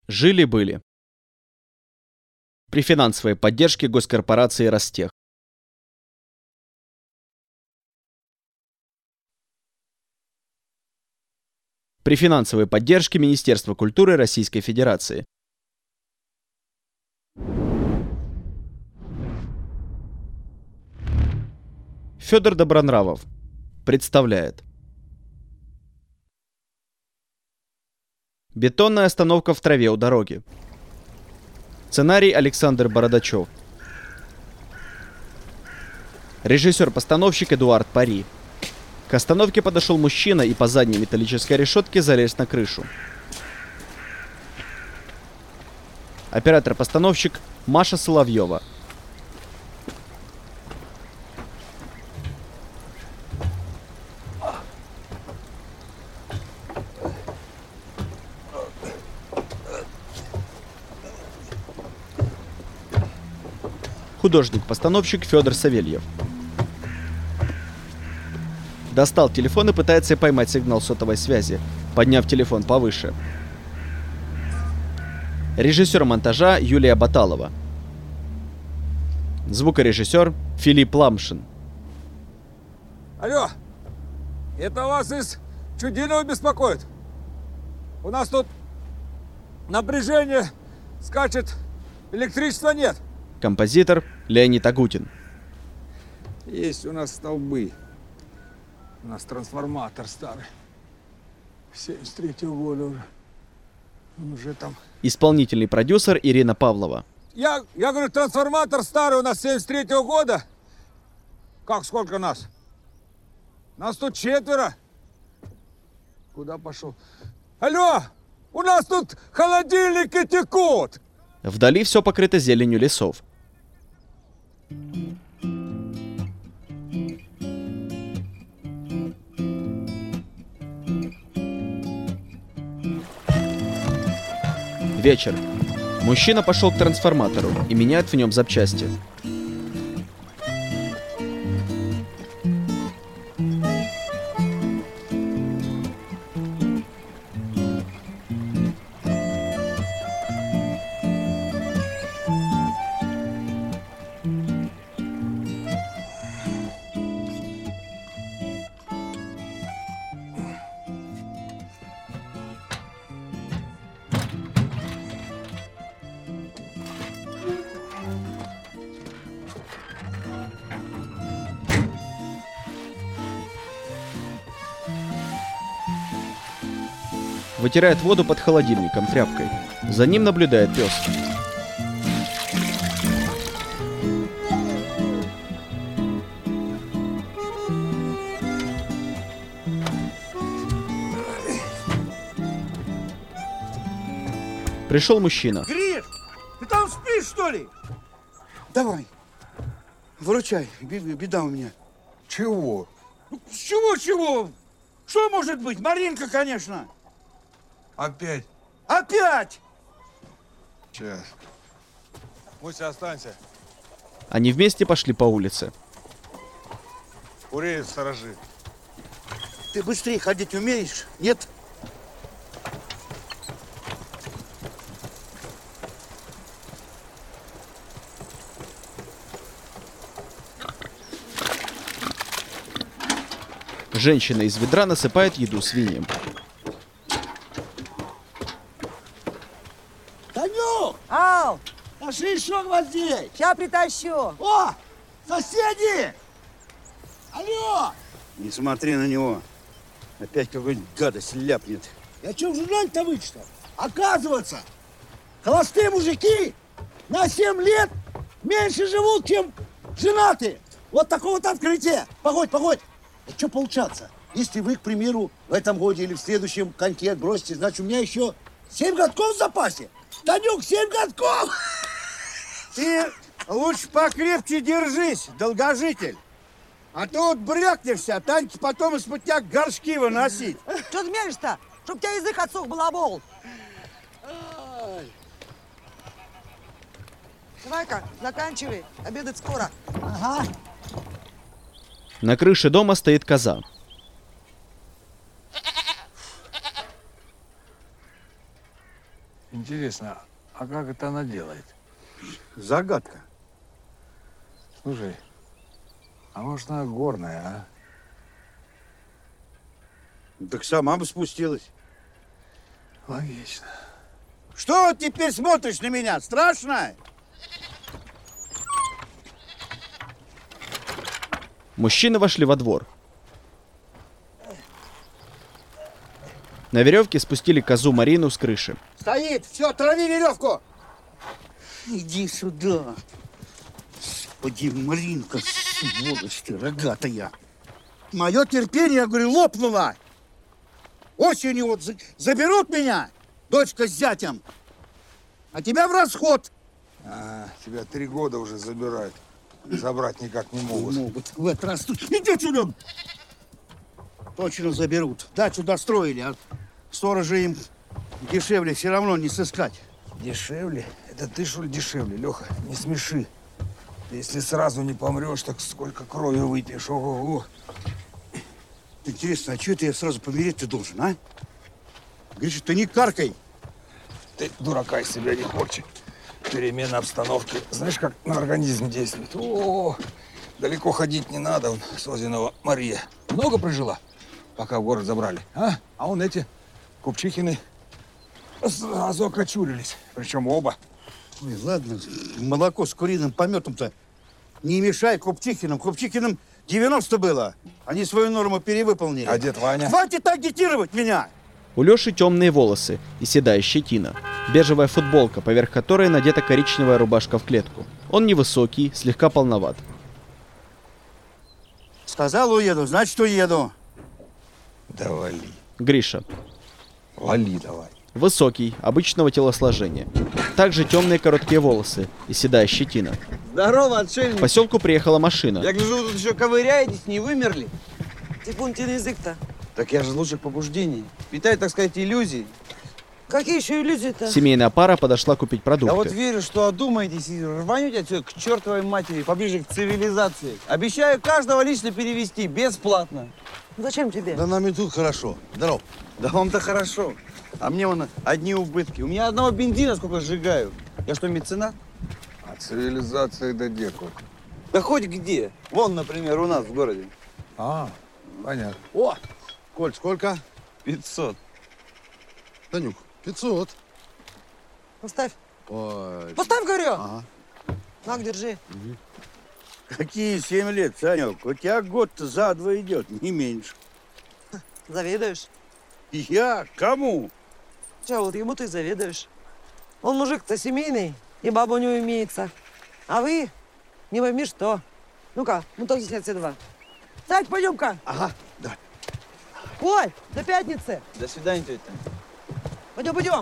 Жили-были. При финансовой поддержке госкорпорации Ростех. При финансовой поддержке Министерства культуры Российской Федерации. Федор Добронравов представляет. Бетонная остановка в траве у дороги. Сценарий Александр Бородачев. Режиссер-постановщик Эдуард Пари. К остановке подошел мужчина и по задней металлической решетке залез на крышу. Оператор-постановщик Маша Соловьева. Художник-постановщик Федор Савельев. Достал телефон и пытается поймать сигнал сотовой связи, подняв телефон повыше. Режиссер монтажа Юлия Баталова. Звукорежиссер Филипп Ламшин. Алло, это вас из Чудинова беспокоит? У нас тут напряжение скачет, электричества нет. Композитор Леонид Агутин. Есть у нас столбы. У нас трансформатор старый. 73-го года уже. Он уже там. Исполнительный продюсер Ирина Павлова. Я говорю, трансформатор старый у нас 73-го года. Как, сколько нас? Нас тут 4. Куда пошел? Алло, у нас тут холодильники текут. Вдали все покрыто зеленью лесов. Вечер. Мужчина пошел к трансформатору и меняет в нем запчасти. Вытирает воду под холодильником тряпкой. За ним наблюдает пес. Пришел мужчина. Гриш, ты там спишь, что ли? Давай, выручай, беда у меня. Чего? Ну, чего? Что может быть? Маринка, конечно. Опять? Опять! Сейчас. Муся, останься. Они вместе пошли по улице. Уреют сторожи. Ты быстрее ходить умеешь? Нет? Женщина из ведра насыпает еду свиньям. Танюк! Ау, Нашли еще гвоздей! сейчас притащу. О! Соседи! Алло! Не смотри на него. Опять какой-нибудь гадость ляпнет. Я что в журнале-то вычитал? Оказывается, холостые мужики на 7 лет меньше живут, чем женатые. Вот такое вот открытие. Погодь. А что получаться? Если вы, к примеру, в этом годе или в следующем коньки отбросите, значит, у меня еще 7 годков в запасе. Танюк, 7 годков! Ты лучше покрепче держись, долгожитель. А то вот брякнешься, а Таньке потом из-под тебя горшки выносить. Что ты мелешь-то? Чтоб у тебя язык отсох, балабол. Давай-ка, заканчивай. Обедать скоро. Ага. На крыше дома стоит коза. Интересно, а как это она делает? Загадка. Слушай, а может она горная, а? Так сама бы спустилась. Логично. Что теперь смотришь на меня? Страшно? Мужчины вошли во двор. На веревке спустили козу Марину с крыши. Стоит! Все, трави веревку! Иди сюда. Господи, Маринка, сволочь ты, рогатая. Мое терпение, я говорю, лопнуло. Осенью вот заберут меня, дочка с зятем, а тебя в расход. Тебя 3 года уже забирают. Забрать никак не могут. Могут в этот раз. Иди сюда! Точно заберут. Дачу достроили, а сторожа им дешевле все равно не сыскать. Дешевле? Это ты, что ли, дешевле, Леха? Не смеши. Если сразу не помрешь, так сколько крови выпьешь. Ого-го. Интересно, а что это я сразу помереть-то должен, а? Гриша, ты не каркай. Ты дурака из себя не корчи. Перемена обстановки. Знаешь, как на организм действует? О, далеко ходить не надо. Вон, Созинова Мария много прожила, пока в город забрали. А он эти Купчихины сразу окочурились. Причем оба. Ой, ладно, молоко с куриным пометом-то не мешай Купчихиным. Купчихиным 90 было. Они свою норму перевыполнили. А дед Ваня? Хватит агитировать меня! У Лёши темные волосы и седая щетина. Бежевая футболка, поверх которой надета коричневая рубашка в клетку. Он невысокий, слегка полноват. Сказал, уеду, значит, уеду. Да вали. Гриша. Вали давай. Высокий, обычного телосложения. Также темные короткие волосы и седая щетина. Здорово, К отшельник. поселку приехала машина. Я гляжу, вы тут еще ковыряетесь, не вымерли. Типун-тин язык-то. Так я же лучше побуждений. Питаю, так сказать, иллюзии. Какие еще иллюзии-то? Семейная пара подошла купить Я вот продукты. верю, что одумаетесь и рванете отсюда к чертовой матери, поближе к цивилизации. Обещаю каждого лично перевести, бесплатно. Зачем тебе? Да нам и тут хорошо. Здоров. Да вам-то хорошо. А мне вон одни убытки. У меня одного бензина сколько сжигаю. Я что, меценат? А цивилизация да декут. Да хоть где. Вон, например, у нас в городе. А, понятно. О, Коль, сколько? 500. Танюк, 500. Поставь. Ой, Поставь, говорю. ага. На, держи. Какие 7 лет, Санек? У тебя год-то за 2 идет, не меньше. Завидуешь? Я? Кому? Че, вот ему ты завидуешь. Он мужик-то семейный, и баба у него имеется. А вы не пойми что. Ну-ка, мотор здесь отсюда. Сядь, пойдем-ка. Ага, да. Ой, до пятницы. До свидания, тетя Таня. Пойдем, пойдем.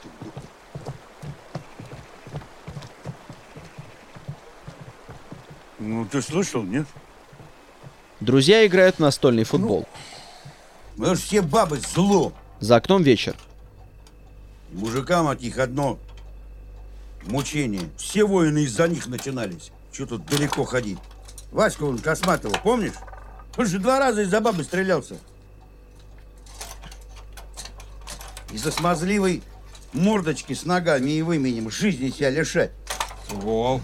Ну, ты слышал, нет? Друзья играют в настольный футбол. Мы же все бабы зло. За окном вечер. Мужикам от них одно мучение. Все войны из-за них начинались. Че тут далеко ходить? Ваську вон Косматова, помнишь? Он же 2 раза из-за бабы стрелялся. Из-за смазливой мордочки с ногами и выменем жизни себя лишать. Гол.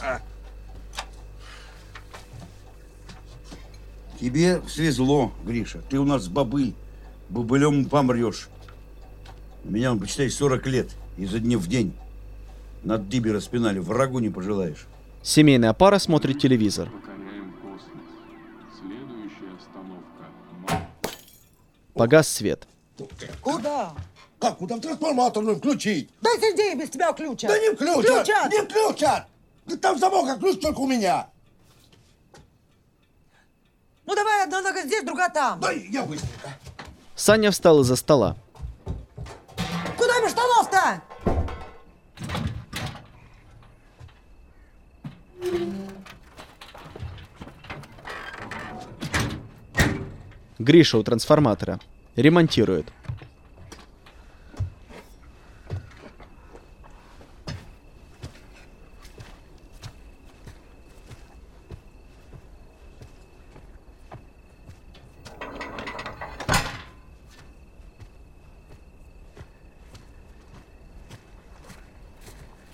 Тебе свезло, Гриша. Ты у нас бобыль. Бобылем помрешь. У меня, он, почитай, 40 лет. Изо дня в день. Над дыбе распинали. Врагу не пожелаешь. Семейная пара смотрит телевизор. Покоряем космос. Следующая остановка. Погас свет. Куда? Как? Ну там трансформаторную включить. Да сиди, без тебя ключа. Да не включат! Включат! Не включат! Да там замок, а ключ только у меня. Ну давай, одна нога здесь, другая там. Да я быстренько. Саня встал из-за стола. Куда без штанов-то? Гриша у трансформатора. Ремонтирует.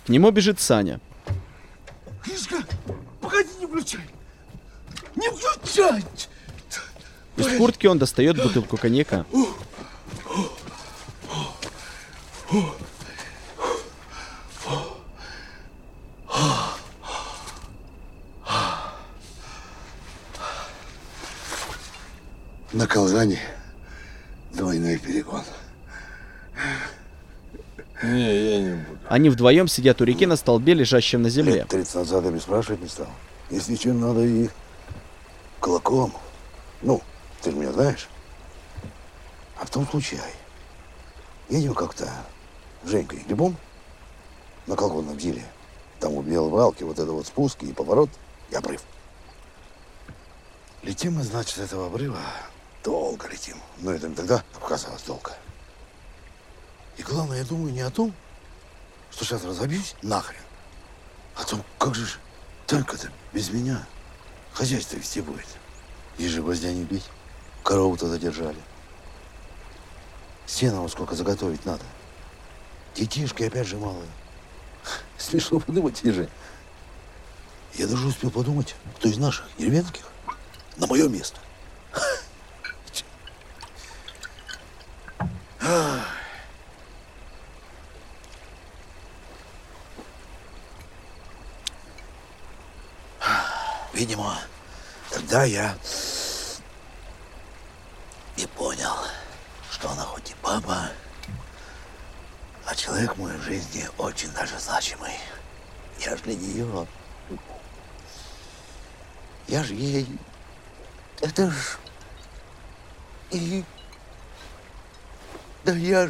К нему бежит Саня. Гришка, погоди, не включай! Не включай! Из куртки он достает бутылку коньяка. На Казани двойной перегон. Не, я не буду. Они вдвоем сидят у реки на столбе, лежащем на земле. Лет 30 назад я бы спрашивать не стал. Если чем надо, и кулаком. Ну, ты же меня знаешь. А потом случай. Едем как-то с Женькой грибом на колготном деле. Там у Белой Балки вот это вот спуск и поворот, и обрыв. Летим мы, значит, с этого обрыва. Долго летим. Но это мне тогда показалось долго. И главное, я думаю не о том, что сейчас разобьюсь нахрен. А то как же ж Танька-то без меня хозяйство вести будет. Ей же гвоздя не бить. Корову-то задержали. Сена вот сколько заготовить надо. Детишки опять же малые. Смешно подумать, же. Я даже успел подумать, кто из наших деревенских на мое место. Видимо, тогда я и понял, что она хоть и баба, а человек в моей жизни очень даже значимый. Я же для нее. Я же ей... Это ж... И... Да я...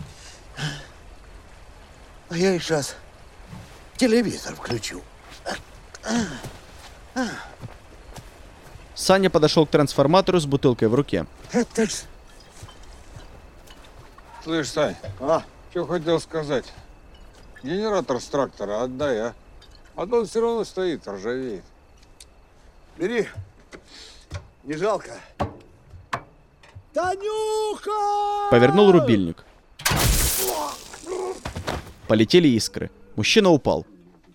А я и сейчас телевизор включу. Саня подошел к трансформатору с бутылкой в руке. Это ж... Слышь, Сань, что хотел сказать? Генератор с трактора отдай, а? А то он все равно стоит, ржавеет. Бери. Не жалко. Танюха! Повернул рубильник. Полетели искры. Мужчина упал.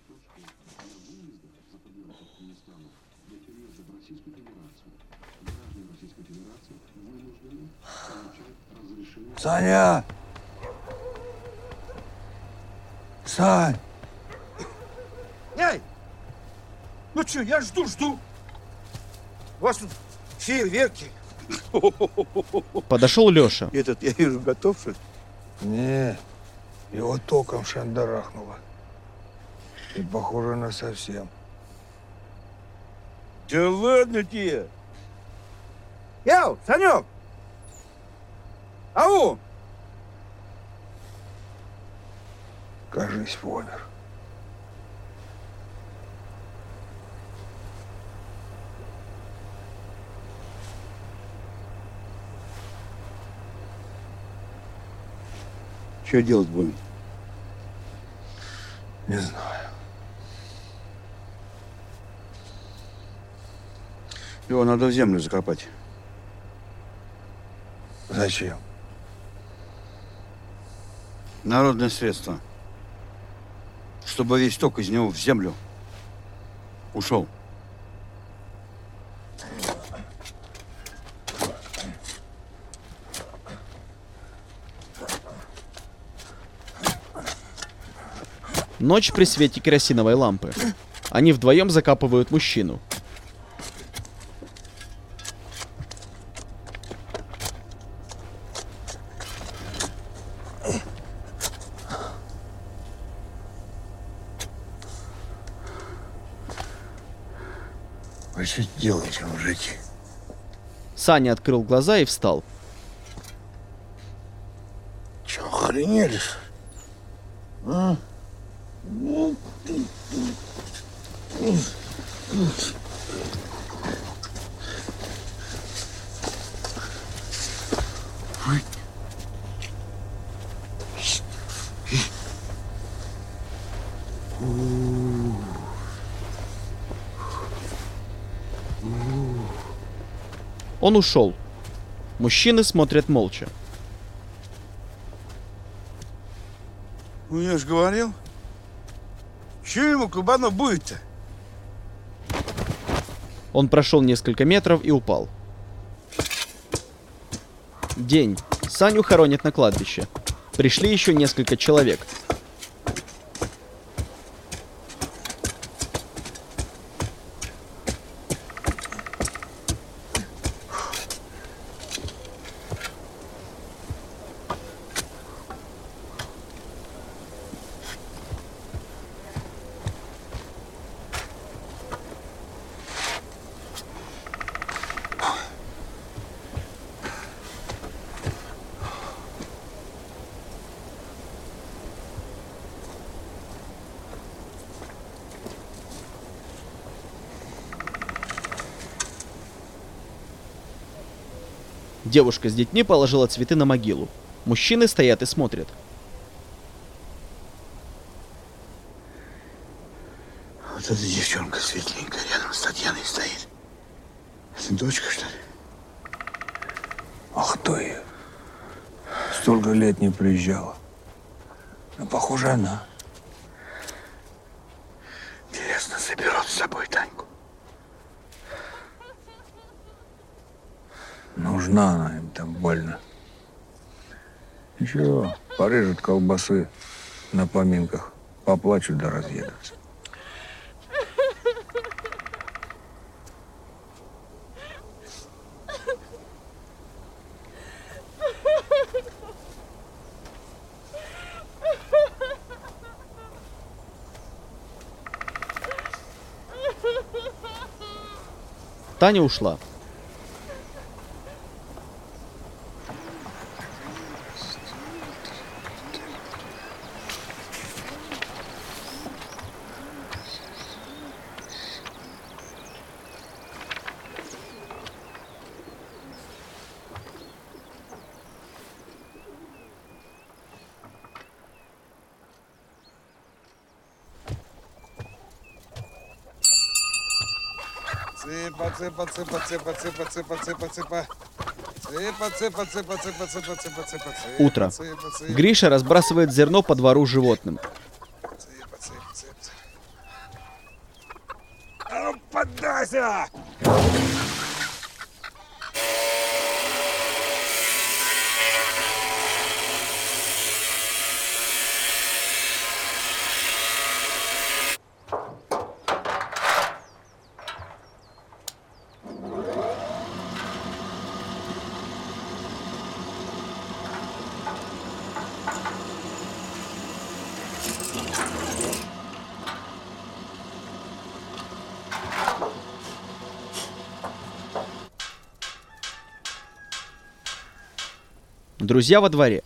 Саня! Сань! Эй! Ну что, я жду. У вас тут фейерверки. Подошел Леша. Этот, я вижу, готов, что ли? Не, его током шандарахнуло. И похоже на совсем. Да ладно тебе. Яу, Санек! Ау! Кажись, помер. Что делать будем? Не знаю. Его надо в землю закопать. Зачем? Народное средство. Чтобы весь ток из него в землю ушел. Ночь при свете керосиновой лампы. Они вдвоем закапывают мужчину. Вы что делаете, мужики? Саня открыл глаза и встал. Че, охренели? А? Он ушел. Мужчины смотрят молча. Ну, я же говорил, Что ему кабану будет-то? Он прошел несколько метров и упал. День. Саню хоронят на кладбище. Пришли еще несколько человек. Девушка с детьми положила цветы на могилу. Мужчины стоят и смотрят. Вот эта девчонка светленькая рядом с Татьяной стоит. Это дочка, что ли? А кто ее? Столько лет не приезжала. Но, похоже, она. Интересно, заберут с собой Таньку. Нужна она им там больно. Ничего, порежут колбасы на поминках, поплачут да разъедутся. Таня ушла. Цыпа, цыпа, цыпа, цыпа, цыпа, цыпа, цыпа, цыпа. Цыпа, цыпа, цыпа, цыпа, цыпа, цыпа, цыпа. Утро. Гриша разбрасывает зерно по двору животным. Цыпа, цыпа, цыпа. А ну, поддайся! Друзья во дворе.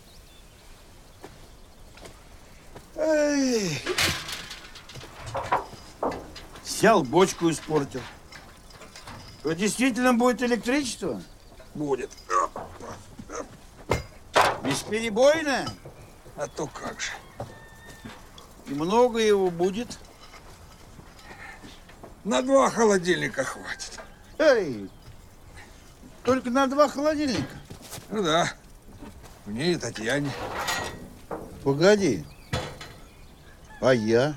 Эй. Взял, бочку испортил. То действительно будет электричество? Будет. Бесперебойное? А то как же. И много его будет? На 2 холодильника хватит. Эй, только на 2 холодильника? Ну да. Мне и Татьяне. Погоди. А я?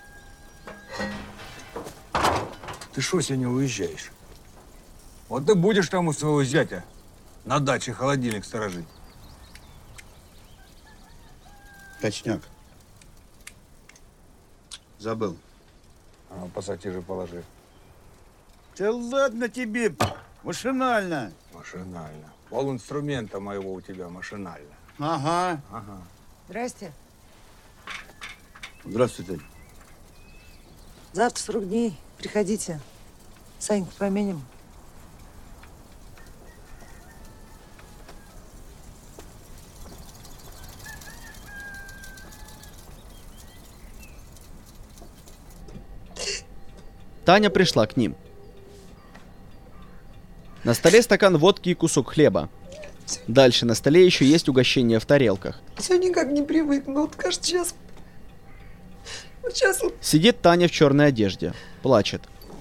Ты что сегодня уезжаешь? Вот ты будешь там у своего зятя на даче холодильник сторожить. Точняк. Забыл. А пассатижи положи. Да ладно тебе, машинально. Машинально. Пол инструмента моего у тебя машинально. Ага. Ага. Здрасте. Здравствуйте. Завтра 40 дней. Приходите. Саньку поменим. Таня пришла к ним. На столе стакан водки и кусок хлеба. Дальше на столе еще есть угощение в тарелках. Все никак не привыкну. Вот кажется, сейчас... Вот сейчас вот Сидит Таня в черной одежде. Плачет.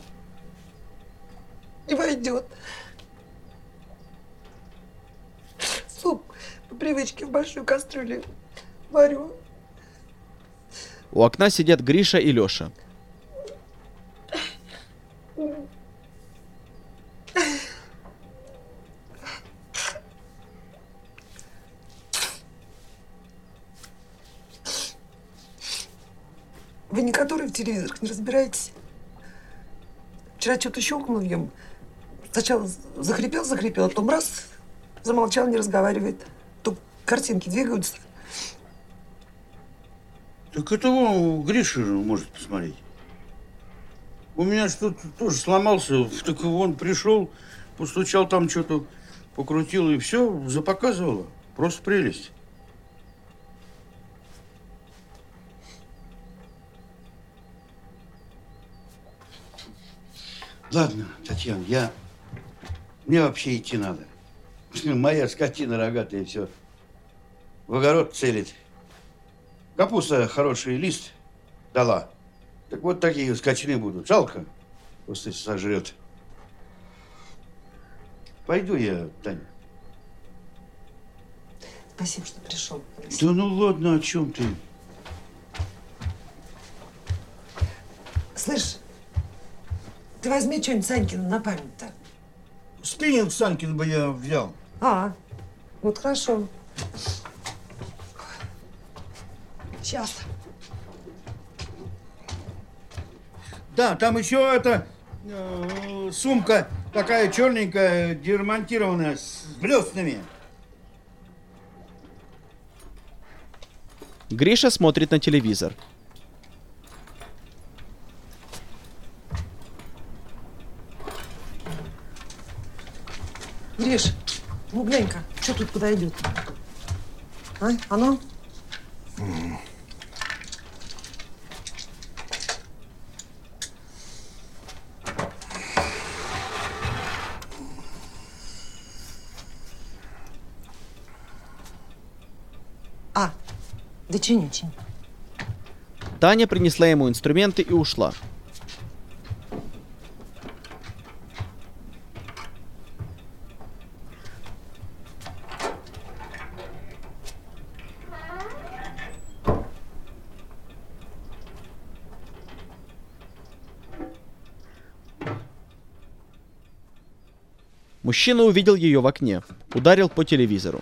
не войдет. Суп по привычке в большой кастрюле варю. У окна сидят Гриша и Леша. Вы не которые в телевизорах не разбираетесь? Вчера что-то щелкнул в нем. Сначала захрипел, а потом раз, замолчал, не разговаривает. То картинки двигаются. Так это вон Гриша же может посмотреть. У меня что-то тоже сломался, так он пришел, постучал там что-то, покрутил и все, запоказывало. Просто прелесть. Ладно, Татьяна, мне вообще идти надо. Моя скотина рогатая все в огород целит. Капуста хороший лист дала. Так вот такие скотины будут. Жалко, просто сожрет. Пойду я, Таня. Спасибо, что пришел. Да ну ладно, о чем ты? Слышь, ты возьми что-нибудь Санькину на память-то. Спиннинг Санькин бы я взял. Вот хорошо. Сейчас. Да, там еще эта сумка такая черненькая, демонтированная, с блестными. Гриша смотрит на телевизор. Гриш, ну глянь-ка, что тут подойдет? А ну? Да чини. Таня принесла ему инструменты и ушла. Мужчина увидел ее в окне, ударил по телевизору.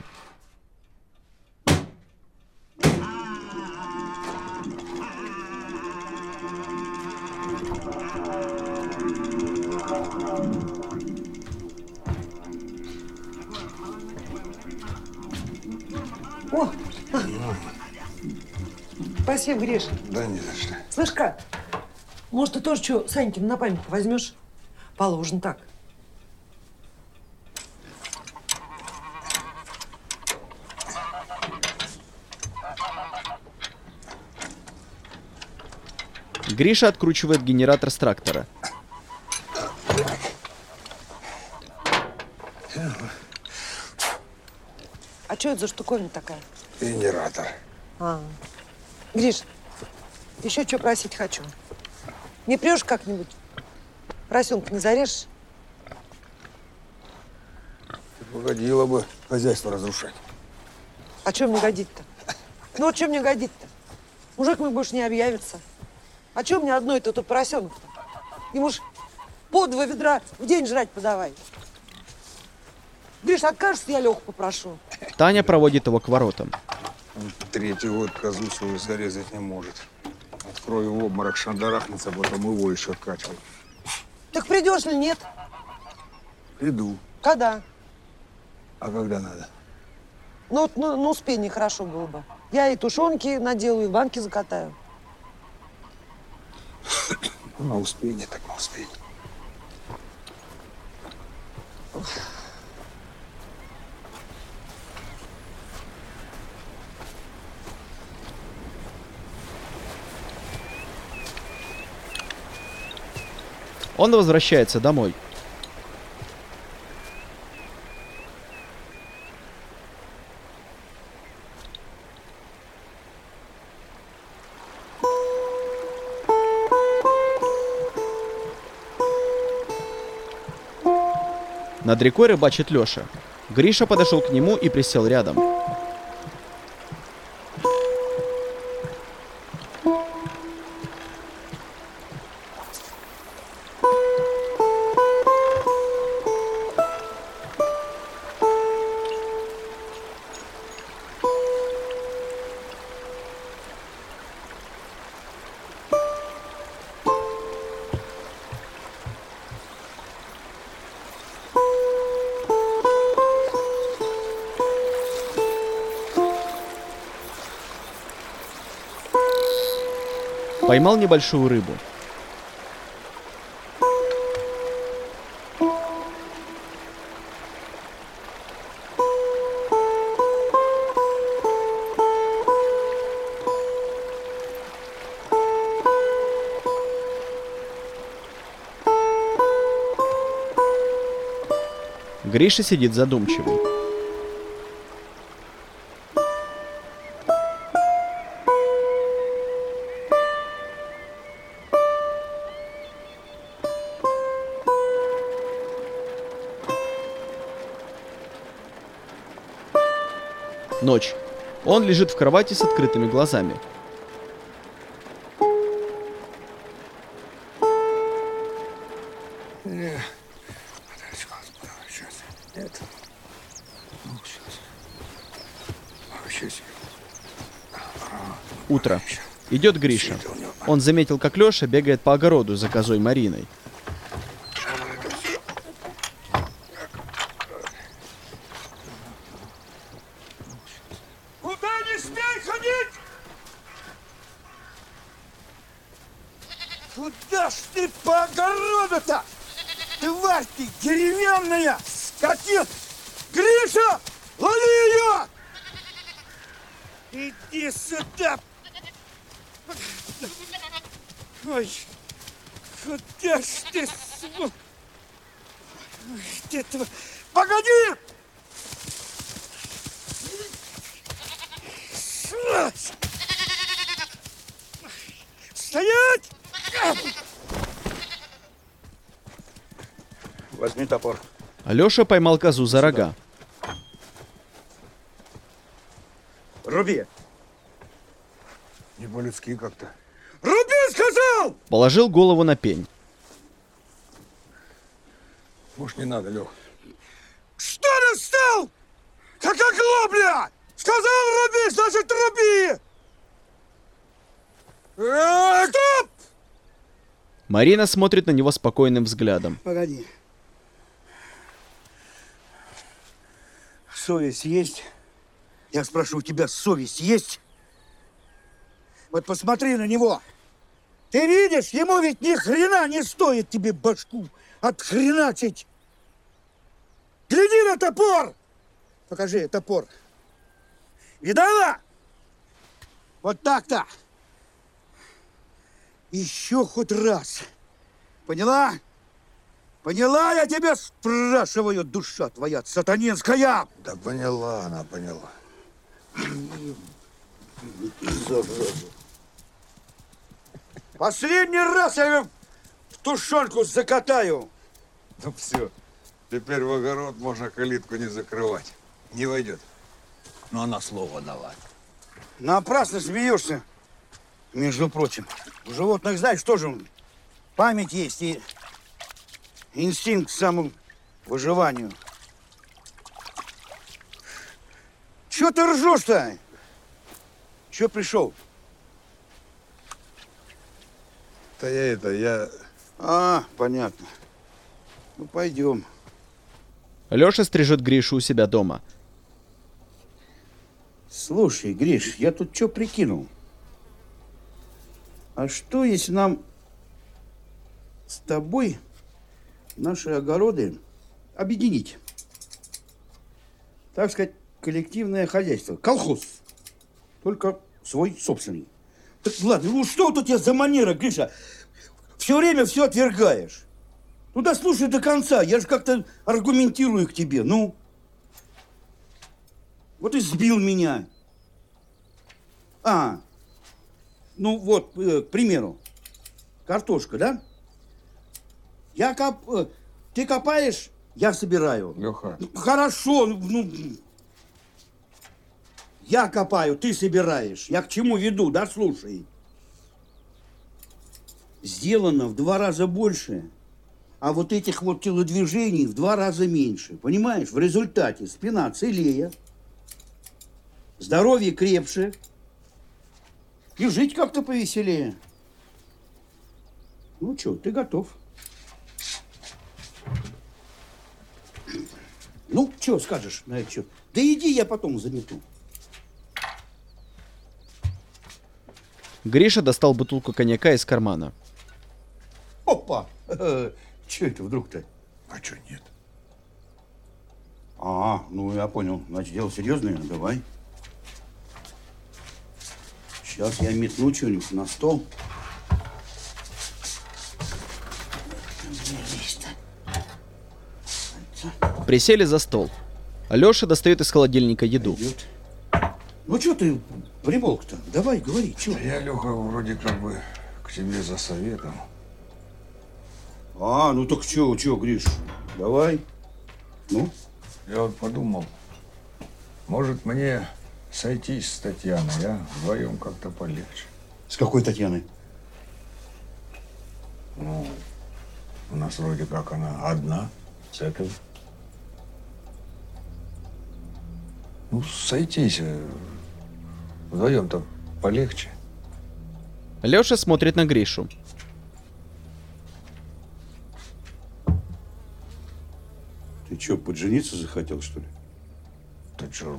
О! Спасибо, Гриш. Да не за что. Слышь-ка, может, ты тоже что, Санькин на память возьмешь? Положено так. Гриша откручивает генератор с трактора. А что это за штуковина такая? Генератор. Гриш, еще что просить хочу. Не прешь как-нибудь? Поросенка не зарежешь? Угодило бы хозяйство разрушать. А что мне годить-то? Ну вот что мне годить-то? Мужик мой больше не объявится. А что мне одной-то тут поросенок-то? Ему ж по 2 ведра в день жрать подавай. Гриш, откажешься, я Леху попрошу. Таня проводит его к воротам. Он 3-й год козу свою зарезать не может. Открою в обморок, шандарахнется, потом его еще откачивать. Так придешь или нет? Приду. Когда? А когда надо? Ну, вот, ну успей, нехорошо было бы. Я и тушенки наделаю, и в банки закатаю. На успение, так на успение. Он возвращается домой. Над рекой рыбачит Леша. Гриша подошел к нему и присел рядом. Поймал небольшую рыбу. Гриша сидит задумчивый. Ночь. Он лежит в кровати с открытыми глазами. Утро. Идет Гриша. Он заметил, как Леша бегает по огороду за козой Мариной. Куда не смей ходить! Куда ж ты по огороду-то? Тварь ты деревянная! Скотин! Гриша! Лови ее! Иди сюда! Ой, куда ж ты... Ой, ты... Погоди! Стоять! Возьми топор. Леша поймал козу за рога. Руби. Не по-людски как-то. Руби, сказал! Положил голову на пень. Может, не надо, Лех. Что ты встал? Как оглобля! Сказал руби, значит руби! Стоп! Марина смотрит на него спокойным взглядом. Погоди. Совесть есть? Я спрошу, у тебя совесть есть? Вот посмотри на него. Ты видишь, ему ведь ни хрена не стоит тебе башку отхреначить. Гляди на топор! Покажи топор. Видала? Вот так-то. Еще хоть раз. Поняла? Поняла, я тебя спрашиваю, душа твоя сатанинская? Да поняла она, поняла. Последний раз я ее в тушенку закатаю. Ну все, теперь в огород можно калитку не закрывать. Не войдет. Но она слово дала. Напрасно смеешься. Между прочим, у животных, знаешь, тоже память есть и инстинкт к самовыживанию. Чего ты ржешь-то? Чего пришел? Да я... А, понятно. Ну, пойдем. Леша стрижет Гришу у себя дома. Слушай, Гриш, я тут что прикинул? А что, если нам с тобой наши огороды объединить? Так сказать, коллективное хозяйство. Колхоз. Только свой собственный. Так ладно, ну что тут у тебя за манера, Гриша? Все время все отвергаешь. Ну да слушай до конца, я же как-то аргументирую к тебе, ну. Вот и сбил меня. Ну вот, к примеру, картошка, да? Ты копаешь, я собираю. Леха. Хорошо, ну, я копаю, ты собираешь. Я к чему веду, да, слушай. Сделано в 2 раза больше, а вот этих вот телодвижений в 2 раза меньше. Понимаешь? В результате спина целее, здоровье крепче и жить как-то повеселее. Ну что, ты готов? Ну, что скажешь на это? Чё? Да иди, я потом замету. Гриша достал бутылку коньяка из кармана. Опа! Че это вдруг-то? А что нет? Ну я понял. Значит, дело серьезное. Давай. Сейчас я метну что-нибудь на стол. Присели за стол. Алеша достает из холодильника еду. Идет. Ну что ты примолк-то? Давай, говори, что? Я, Леха, вроде как бы к тебе за советом. Ну так что, Гриш? Давай. Ну? Я вот подумал, может мне сойтись с Татьяной, а? Вдвоем как-то полегче. С какой Татьяной? Ну, у нас вроде как она одна, с этой. Ну, сойтись. Вдвоем-то полегче. Леша смотрит на Гришу. Ты что, поджениться захотел, что ли? Ты что,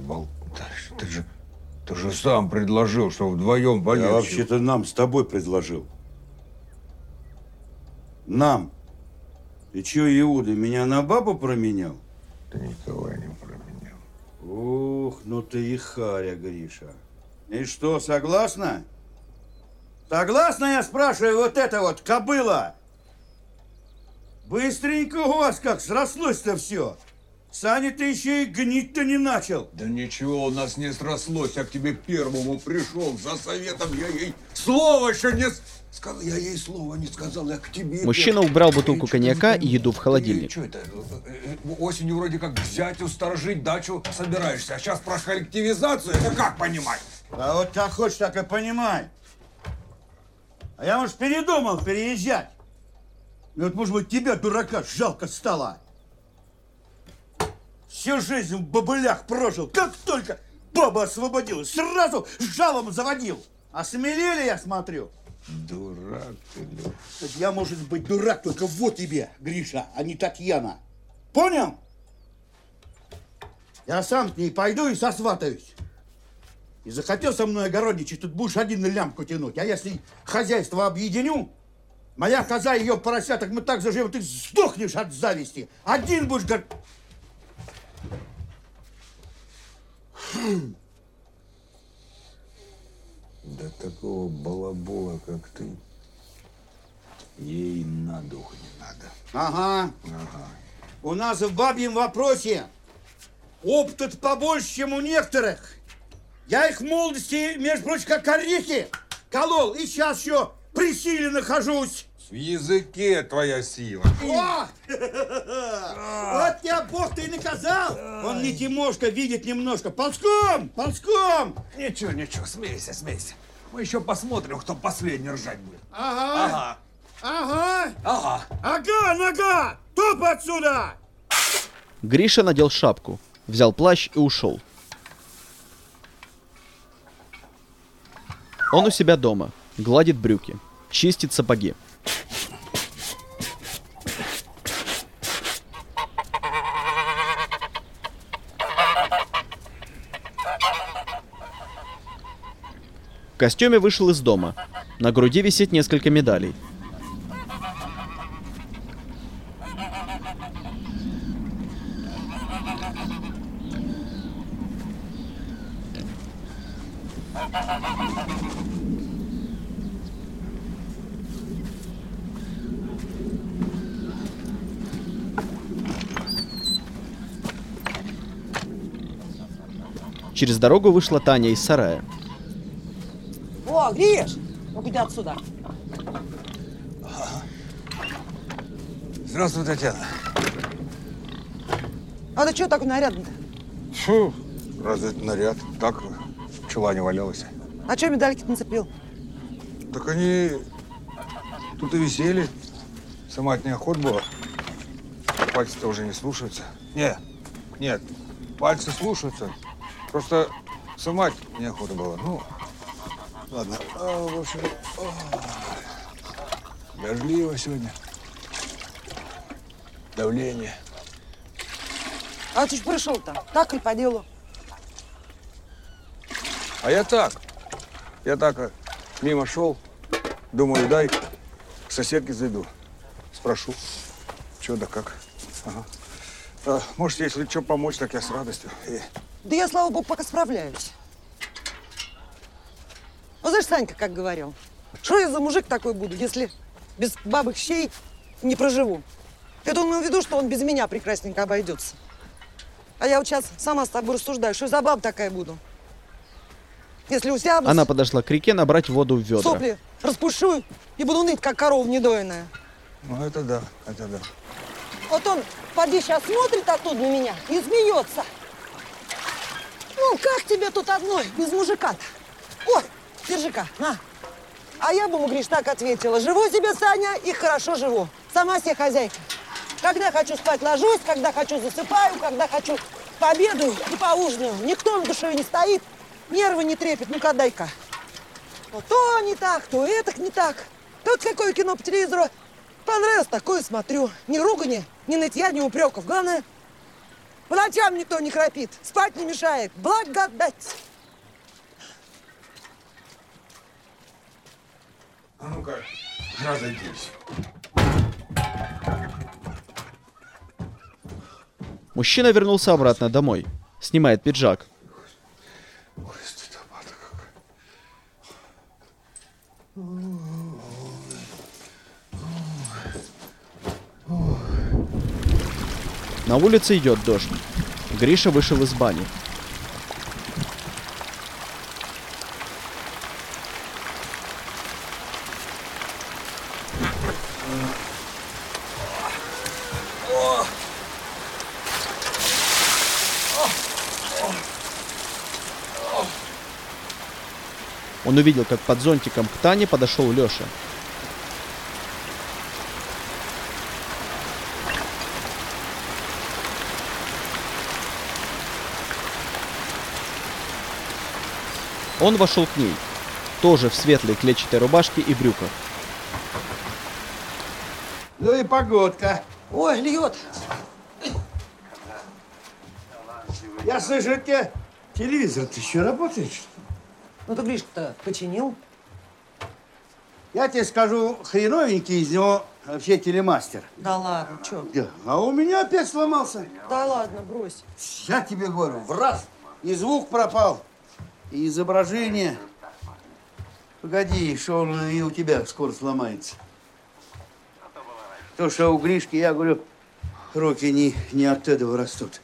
ты же сам предложил, что вдвоем полегче. Я вообще-то нам с тобой предложил. Нам. Ты что, Иуда, меня на бабу променял? Ты никого не променял. Ух, ну ты и харя, Гриша. И что, согласна? Согласна, я спрашиваю, вот это вот, кобыла? Быстренько у вас как срослось-то все. Саня, ты еще и гнить-то не начал. Да ничего у нас не срослось. Я к тебе первому пришел за советом. Я ей слова еще не сказал. Я ей слова не сказал. Я к тебе. Мужчина убрал бутылку коньяка и еду в холодильник. Что это? Осенью вроде как взять, сторожить дачу собираешься. А сейчас про коллективизацию. Это как понимать? А вот как хочешь, так и понимай. А я, может, передумал переезжать. Ну вот, может быть, тебя, дурака, жалко стало. Всю жизнь в бобылях прожил. Как только баба освободилась, сразу жалом заводил. Осмелели, я смотрю. Дурак ты, Лёх. Я, может быть, дурак, только вот тебе, Гриша, а не Татьяна. Понял? Я сам к ней пойду и сосватаюсь. И захотел со мной огородничать, тут будешь один лямку тянуть. А если хозяйство объединю, моя коза, ее поросяток, мы так заживем, ты сдохнешь от зависти. Один будешь... Да такого балабола, как ты, ей на дух не надо. Ага. У нас в бабьем вопросе опыт побольше, чем у некоторых. Я их в молодости, между прочим, как орехи колол. И сейчас еще при силе нахожусь. В языке твоя сила. О! Вот тебя Бог-то и наказал. Он не Тимошка, видит немножко. Ползком! Ползком! Ничего, смейся. Мы еще посмотрим, кто последний ржать будет. Ага. Ага, нога! Топай отсюда! Гриша надел шапку, взял плащ и ушел. Он у себя дома, гладит брюки, чистит сапоги. В костюме вышел из дома. На груди висит несколько медалей. Через дорогу вышла Таня из сарая. О, Гриш! Ну-ка иди отсюда. Здравствуй, Татьяна. А ты что такой нарядный-то? Фу, разве это наряд? Так, в чулане валялась. А что медальки-то нацепил? Так они тут и висели. Сама от неохот была. Пальцы-то уже не слушаются. Нет, пальцы слушаются. Просто сама неохота была. Ну, ладно. В общем, дождливо сегодня. Давление. А ты ж пришел-то? Так или по делу? А я так, Мимо шел. Думаю, дай к соседке зайду. Спрошу, что да как. Ага. Может, если что помочь, так я с радостью. Да я, слава богу, пока справляюсь. Ну, знаешь, Санька как говорил, что я за мужик такой буду, если без бабых щей не проживу? Это он имел в виду, что он без меня прекрасненько обойдется. А я вот сейчас сама с тобой рассуждаю, что за баба такая буду. Если усябнусь, Она подошла к реке набрать воду в ведра. сопли распушу и буду ныть, как корова недоенная. Ну, это да, это да. Вот он, поди, сейчас смотрит оттуда на меня и смеется. Ну, как тебе тут одной, без мужика-то? О, держи-ка, на. А я бы ему, Гриш, так ответила. Живу себе, Саня, и хорошо живу. Сама себе хозяйка. Когда хочу спать, ложусь, когда хочу, засыпаю, когда хочу, пообедаю и поужинаю. Никто на душе не стоит, нервы не трепет. Ну-ка, дай-ка. Ну, то не так, то это не так. Тут какое кино по телевизору понравилось, такое смотрю. Ни ругани, ни нытья, ни упреков. Главное, по ночам никто не храпит, спать не мешает. Благодать. А ну-ка, разойдись. Мужчина вернулся обратно домой. Снимает пиджак. Ой, стыдоба-то какая. На улице идет дождь. Гриша вышел из бани. Он увидел, как под зонтиком к Тане подошел Леша. Он вошел к ней, тоже в светлой клетчатой рубашке и брюках. Ну и погодка. Ой, льет. Я слышу, у тебя телевизор-то еще работает? Ну ты, Гришка-то починил? Я тебе скажу, хреновенький из него вообще телемастер. Да ладно, чё? Да, а у меня опять сломался. Да ладно, брось. Я тебе говорю, в раз и звук пропал, и изображение. Погоди, что он и у тебя скоро сломается. То, что у Гришки, я говорю, руки не от этого растут.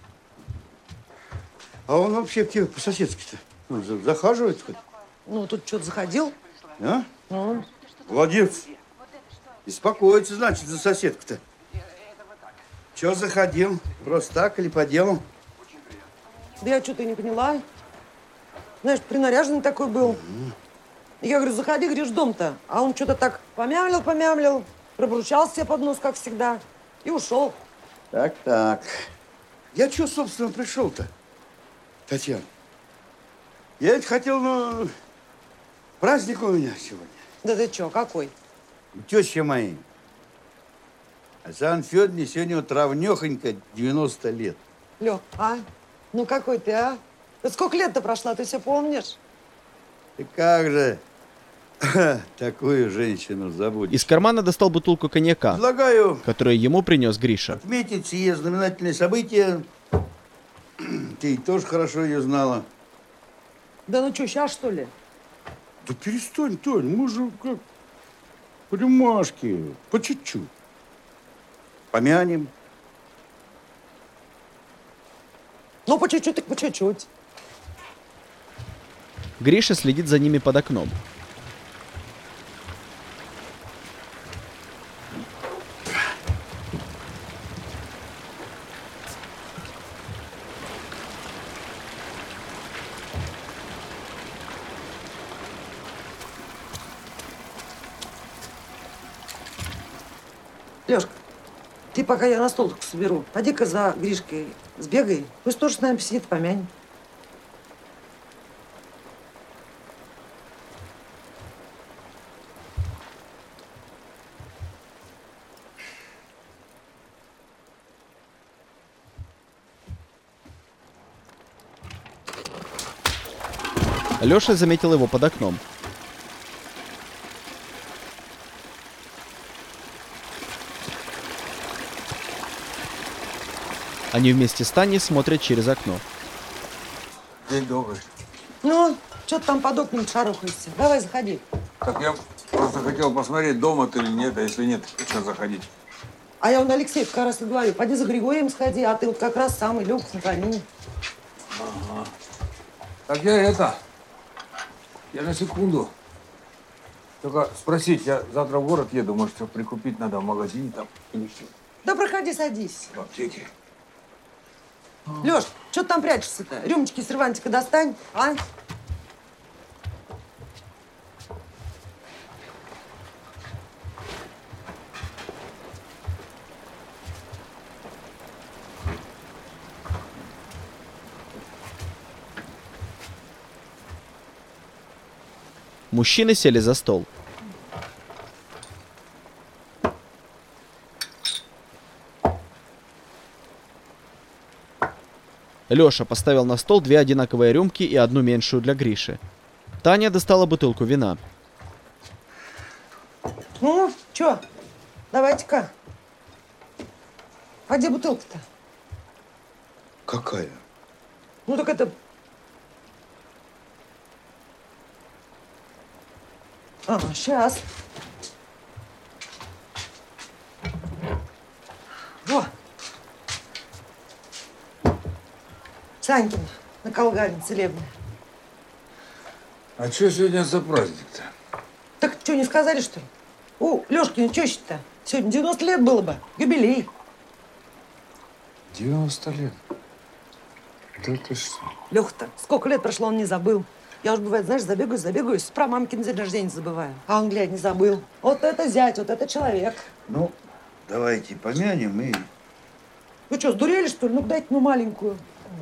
А он вообще к тебе по-соседски-то захаживает хоть? Ну, тут что-то заходил? А? Ну. Молодец. Беспокоится, значит, за соседку-то. Че заходил? Просто так или по делу? Да я что-то не поняла. Знаешь, принаряженный такой был. Я говорю, заходи, Гриш, в дом-то. А он что-то так помямлил, пробурчал себе под нос, как всегда, и ушел. Так. Я что, собственно, пришел-то, Татьяна? Я ведь хотел, ну, праздник у меня сегодня. Да ты что, какой? Теща моей. Александре Федоровне сегодня вот равнёхонько 90 лет. Лёх, а? Ну какой ты, а? Да сколько лет-то прошло, ты все помнишь? Ты как же такую женщину забудешь? Из кармана достал бутылку коньяка, Предлагаю которую ему принес Гриша. отметить сие знаменательное событие. Ты тоже хорошо ее знала. Да ну что, сейчас что ли? Да перестань, Тонь, мы же как по рюмашке, по чуть-чуть. Помянем. Ну, по чуть-чуть, так по чуть-чуть. Гриша следит за ними под окном. Лёшка, ты пока я на стол только соберу, поди-ка за Гришкой сбегай. Пусть тоже с нами посидит, помянем. Леша заметил его под окном. Они вместе с Таней смотрят через окно. День добрый. Ну, что ты там под окнами шарохаешься? Давай, заходи. Так я просто хотел посмотреть, дома ты или нет, а если нет, что заходить. А я вон Алексею как раз и говорю, пойди за Григорием сходи, а ты вот как раз самый лег на коне. Ага. Так я на секунду. Только спросить, я завтра в город еду, может, что прикупить надо в магазине там или что? Да проходи, садись. В аптеке. Лёш, что ты там прячешься-то? Рюмочки с сервантика достань, а? Мужчины сели за стол. Лёша поставил на стол 2 одинаковые рюмки и 1 меньшую для Гриши. Таня достала бутылку вина. Ну, чё? Давайте-ка. А где бутылка-то? Какая? Ну так это... Сейчас. Во. Санькин, на Колгане целебная. А что сегодня за праздник-то? Так что, не сказали, что ли? У Лёшкина тещи-то сегодня 90 лет было бы. Юбилей. 90 лет. Да ты что? Лёха-то, сколько лет прошло, он не забыл. Я уж, бывает, знаешь, забегаюсь, про мамкин день рождения забываю. А он, глядь, не забыл. Вот это зять, вот это человек. Ну, давайте помянем и... Вы что, сдурели, что ли? Ну, дайте ну маленькую.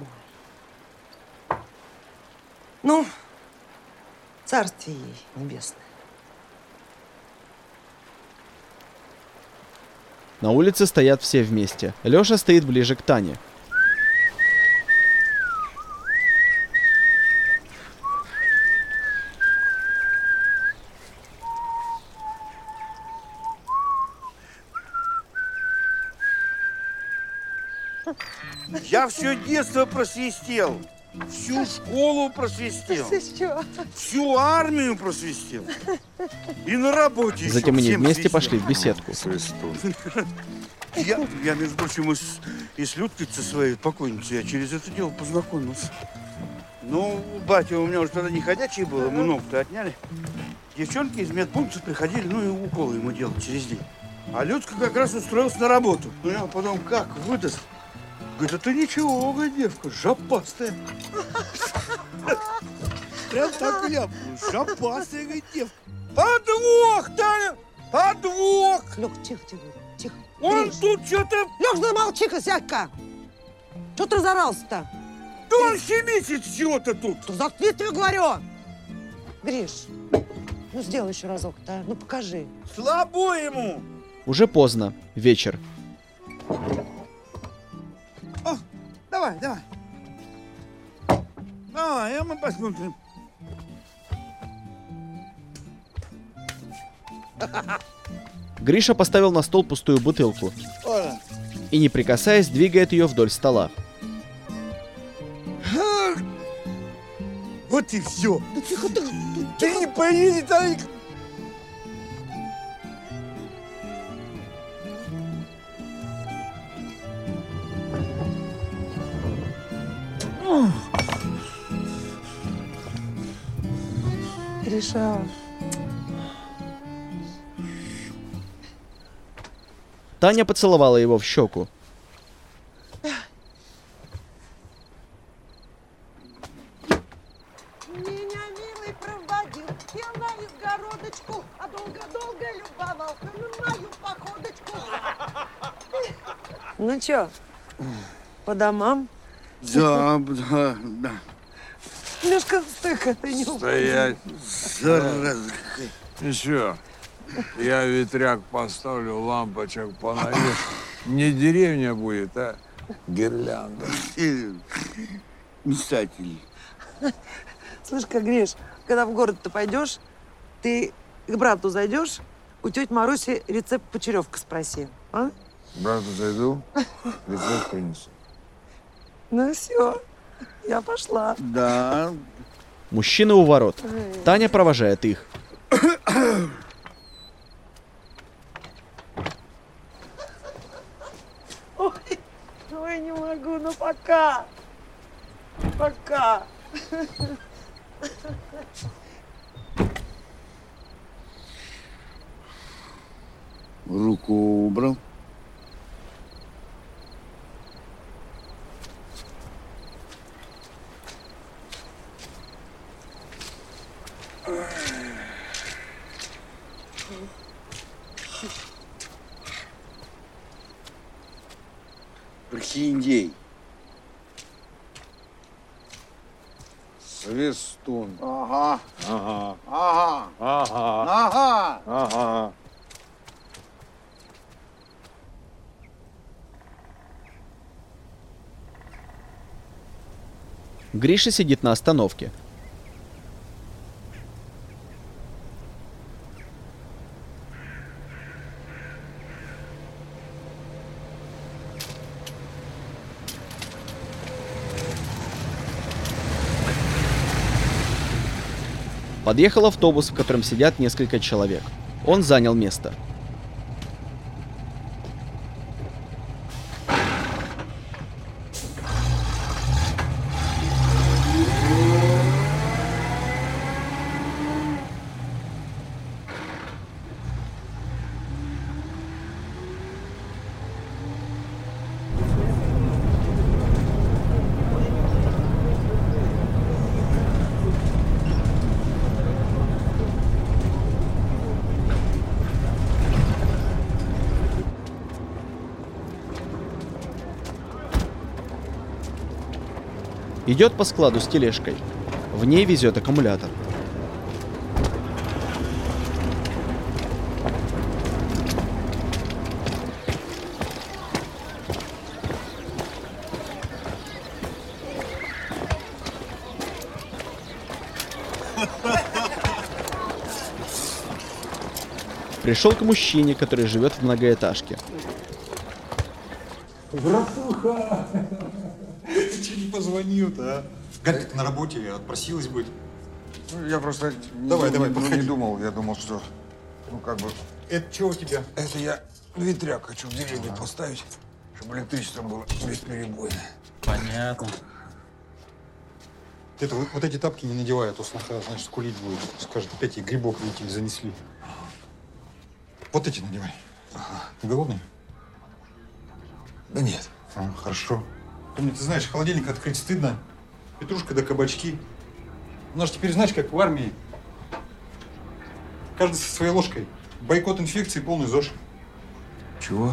Ну, царствие ей небесное. На улице стоят все вместе. Лёша стоит ближе к Тане. Я все детство просвистел, всю школу просвистел, всю армию просвистел. И на работе еще Затем они всем вместе свистел. пошли в беседку. Я, между прочим, и с Людкой-то своей покойницей, я через это дело познакомился. Ну, батя у меня уже тогда не ходячий был, ему ногу-то отняли. Девчонки из медпункта приходили, ну и уколы ему делать через день. А Людка как раз устроилась на работу. Ну, я потом как выдаст. Говорит, а ты ничего, говорит, девка, жопастая. Прям так ляпнул, жопастая, говорит, девка. Подвох, Таня, подвох. Лёх, тихо, тихо. Он Гриш. тут что-то... Лёш, замолчи-ка, сядь-ка. Что ты разорался-то? Да он химичит чего-то тут. Да заткни, тебе говорю. Гриш, ну сделай еще разок-то, а? Ну покажи. Слабо ему. Уже поздно. Вечер. О, давай. Давай, мы посмотрим. Гриша поставил на стол пустую бутылку и, не прикасаясь, двигает ее вдоль стола. Вот и все. Да тихо ты. Ты не поедешь, Тарик. Гриша. Таня поцеловала его в щеку. Меня милый проводил, я на изгородочку, а долго-долго любовался на мою походочку. Ну чё, по домам? Да. Лёшка, стой-ка, ты не Стоять. Зараза. Ничего. Я ветряк поставлю, лампочек понавешу. Не деревня будет, а гирлянда. Мечтатель. Слышь-ка, Гриш, когда в город-то пойдешь, ты к брату зайдешь, у тети Маруси рецепт почеревка спроси, а? Брату зайду, рецепт принесу. Ну все, я пошла. Да. Мужчины у ворот. Таня провожает их. Ой, не могу, ну пока. Пока. Руку убрал. Прохиндей. Свистун. Ага. Ага. Ага. Ага. Ага. Ага. Гриша сидит на остановке. Подъехал автобус, в котором сидят несколько человек. Он занял место. Идет по складу с тележкой. В ней везет аккумулятор. Пришел к мужчине, который живет в многоэтажке. Братуха! Ты че не позвонил-то, а? Галь, на работе отпросилась быть. Ну, я просто Давай, не подходи. думал. Я думал, что, ну, как бы, Это что у тебя? это я ветряк хочу в деревню поставить, чтобы электричество было бесперебойно. Понятно. Это вот эти тапки не надевай, а то сноха, значит, кулить будет. Скажет, опять ей грибок видите, занесли. Вот эти надевай. Ага. Ты голодный? Да нет. А, хорошо. Помни, ты знаешь, холодильник открыть стыдно. Петрушка да кабачки. У нас теперь, знаешь, как в армии. Каждый со своей ложкой. Бойкот инфекции, полный ЗОЖ. Чего?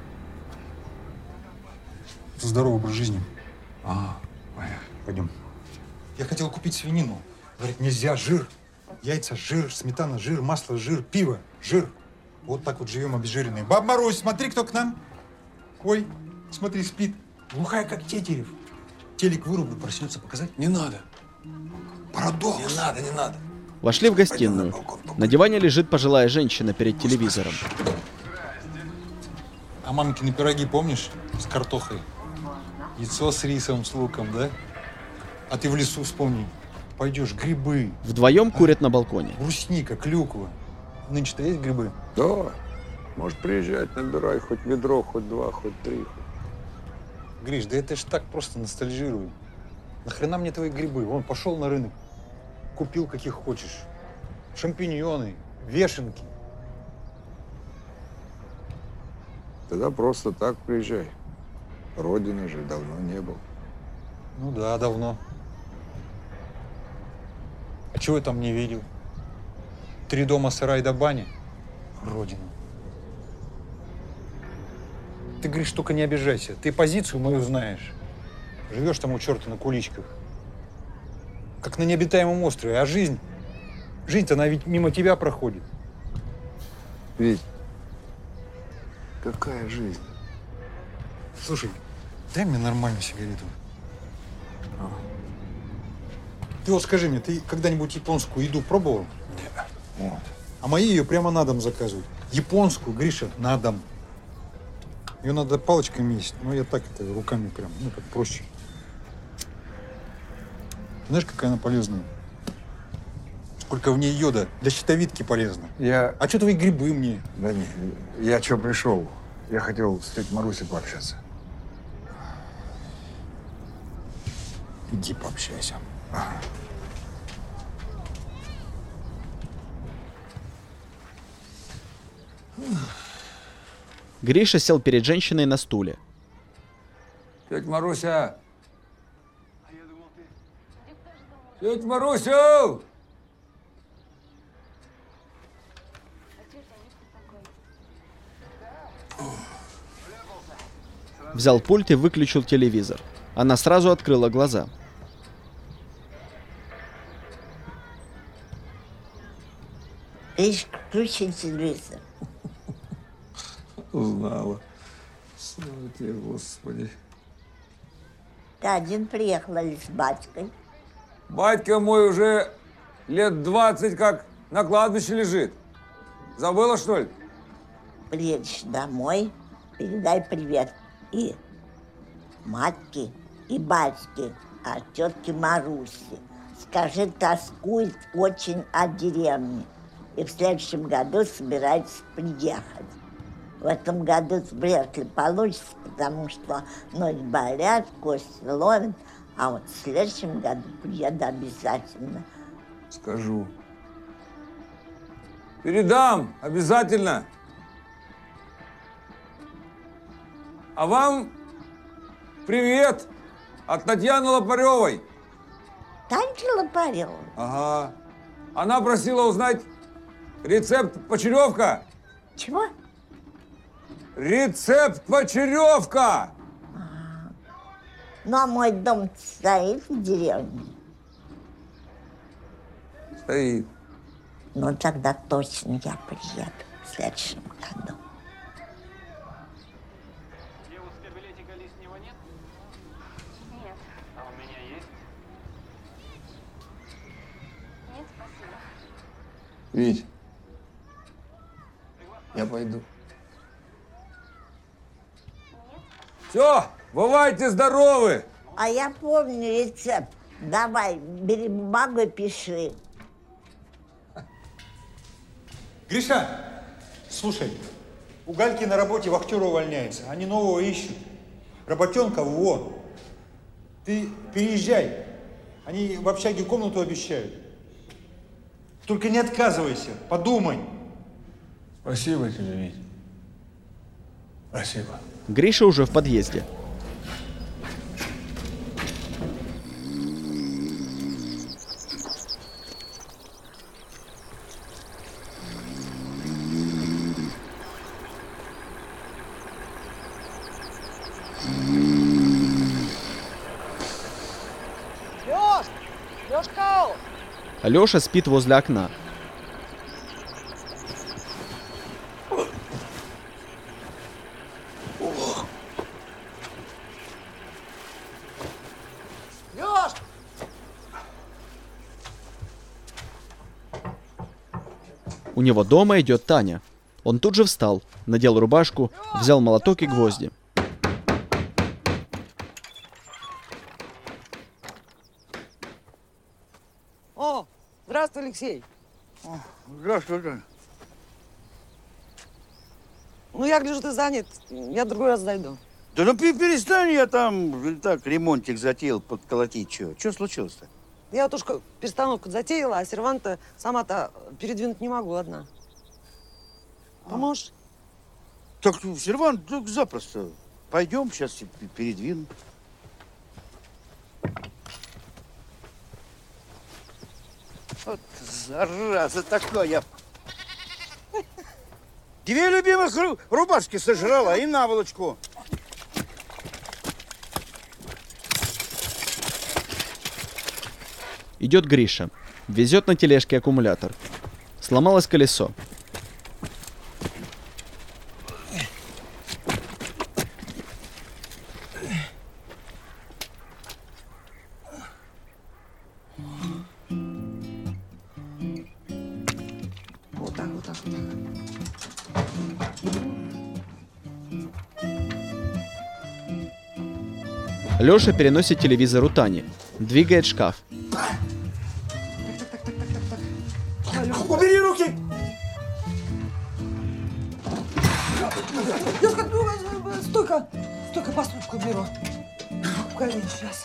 Здоровый образ жизни. Понятно. Пойдем. Я хотел купить свинину. Говорит, нельзя, жир. Яйца, жир, сметана, жир, масло, жир, пиво, жир. Вот так вот живем обезжиренные. Баб Марусь, смотри, кто к нам. Ой, смотри, спит. Глухая, как тетерев. Телек вырублю, проснется показать. Не надо. Парадокс. Не надо, не надо. Вошли в гостиную. На диване лежит пожилая женщина перед телевизором. А мамкины пироги помнишь? С картохой. Яйцо с рисом, с луком, да? А ты в лесу вспомни. Пойдешь, грибы, Вдвоем курят на балконе. брусника, клюква. Нынче-то есть грибы? Да. Может, приезжать, набирай хоть ведро, хоть два, хоть три. Гриш, да это ж так просто ностальжирую. Нахрена мне твои грибы? Вон, пошел на рынок, купил каких хочешь. Шампиньоны, вешенки. Тогда просто так приезжай. Родины же давно не был. Ну да, давно. А чего я там не видел? 3 дома, сарай до бани. Родина. Ты, Гриш, только не обижайся. Ты позицию мою знаешь. Живешь там у черта на куличках. Как на необитаемом острове. А жизнь-то она ведь мимо тебя проходит. Ведь какая жизнь? Слушай, дай мне нормальную сигарету. Ты вот скажи мне, ты когда-нибудь японскую еду пробовал? Нет. Вот. А мои ее прямо на дом заказывают. Японскую, Гриша, на дом. Ее надо палочками есть, но я так это руками прям, ну как проще. Знаешь, какая она полезная? Сколько в ней йода, для щитовидки полезно. А что твои грибы мне? Да не, я что пришел? Я хотел с тетей Марусей пообщаться. Иди пообщайся. Гриша сел перед женщиной на стуле. Тетя Маруся! Тетя Маруся! Взял пульт и выключил телевизор. Она сразу открыла глаза. Лишь включи телевизор. Узнала. Слава тебе, Господи. Ты один приехал или с батькой? Батька мой уже лет 20 как на кладбище лежит. Забыла, что ли? Приедешь домой, передай привет и матке, и батьке, а тетке Марусе. Скажи, тоскует очень о деревне. И в следующем году собирается приехать. В этом году вряд ли получится, потому что ноги болят, кости ломят. А вот в следующем году приеду обязательно. Скажу. Передам, обязательно. А вам привет от Татьяны Лопаревой. Таньки Лопаревой? Ага. Она просила узнать рецепт почеревка. Чего? Рецепт почеревка. Ну, а мой дом стоит в деревне. Стоит. Ну, тогда точно я приеду в следующем году. Девушка, билетика лишнего нет? Нет. А у меня есть? Нет, спасибо. Вить, я пойду. Все, бывайте здоровы! А я помню рецепт. Давай, бери бумагу и пиши. Гриша, слушай, у Гальки на работе вахтер увольняется. Они нового ищут. Работенка вон. Ты переезжай. Они в общаге комнату обещают. Только не отказывайся, подумай. Спасибо тебе, Вить. Спасибо. Гриша уже в подъезде. Лёшка! Лёша спит возле окна. Лёш! У него дома идет Таня. Он тут же встал, надел рубашку, взял молоток и гвозди. О, здравствуй, Алексей. Здравствуй, Таня. Ну, я гляжу, ты занят. Я в другой раз зайду. Да ну перестань, я там так ремонтик затеял подколотить. Что случилось-то? Я вот уж перестановку затеяла, а серванта сама-то передвинуть не могу одна. Поможешь? Так, сервант, запросто. Пойдем, сейчас передвину. Вот зараза такая. Две любимых рубашки сожрала и наволочку. Идет Гриша. Везет на тележке аккумулятор. Сломалось колесо. Вот так, вот так, вот так. Лёша переносит телевизор у Тани. Двигает шкаф. Стойка, стойка, посудку беру. Погоди, сейчас.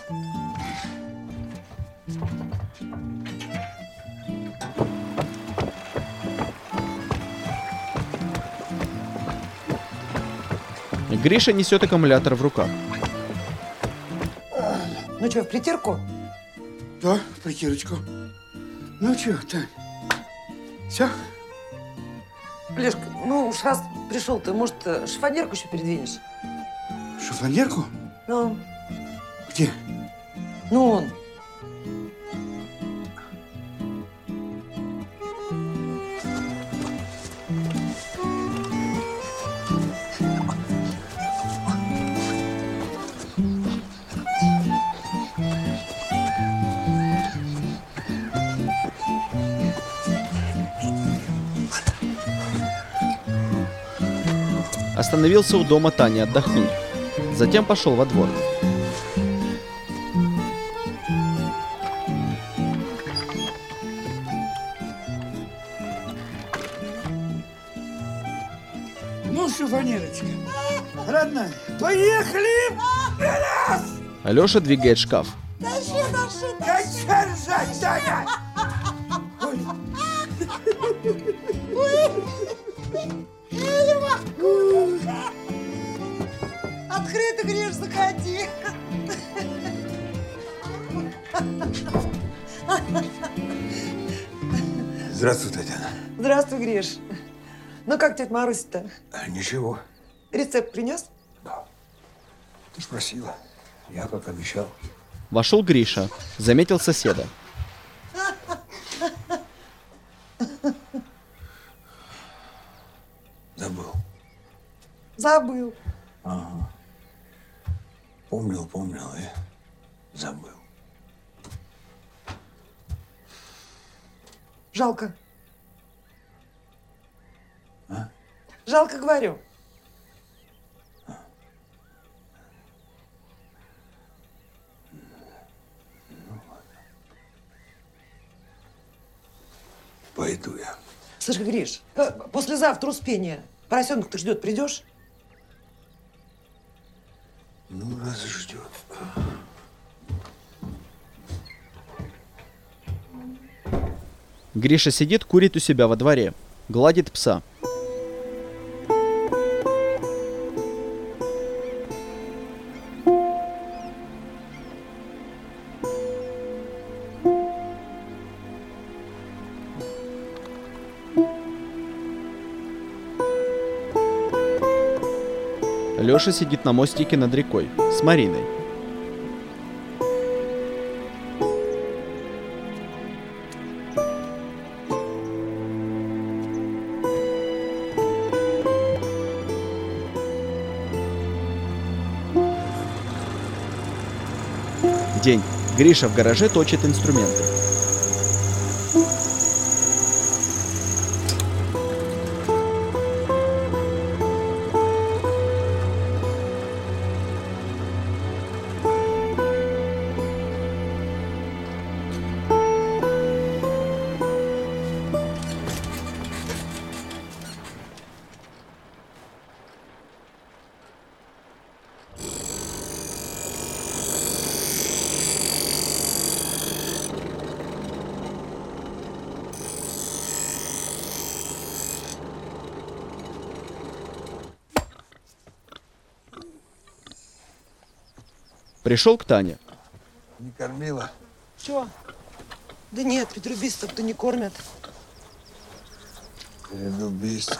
Гриша несет аккумулятор в руках. Ну что, в притирку? Да, притирочку. Ну что, Тань, все? Лешка, ну уж раз пришел, ты, может, шифонерку еще передвинешь? Шифонерку? Ну. Где? Ну, он. Остановился у дома Тани отдохнуть. Затем пошел во двор. Ну, шифонерочка, родная, поехали! Алеша двигает шкаф. Держать, Таня! Открыто, Гриш, заходи. Здравствуй, Татьяна. Здравствуй, Гриш. Ну как тетя Маруся-то? Ничего. Рецепт принес? Ты ж просила. Я как обещал. Вошел Гриша. Заметил соседа. Забыл. Забыл. Ага. Помнил и забыл. Жалко. А? Жалко, говорю. Пойду я. Слушай, Гриш, послезавтра Успение. Поросенок-то ждет, придешь? Ну, раз ждет. Гриша сидит, курит у себя во дворе. Гладит пса. Леша сидит на мостике над рекой с Мариной. День. Гриша в гараже точит инструменты. Пришел к Тане. Не кормила? Чё? Да нет, петрубистов-то не кормят. Перед убийством.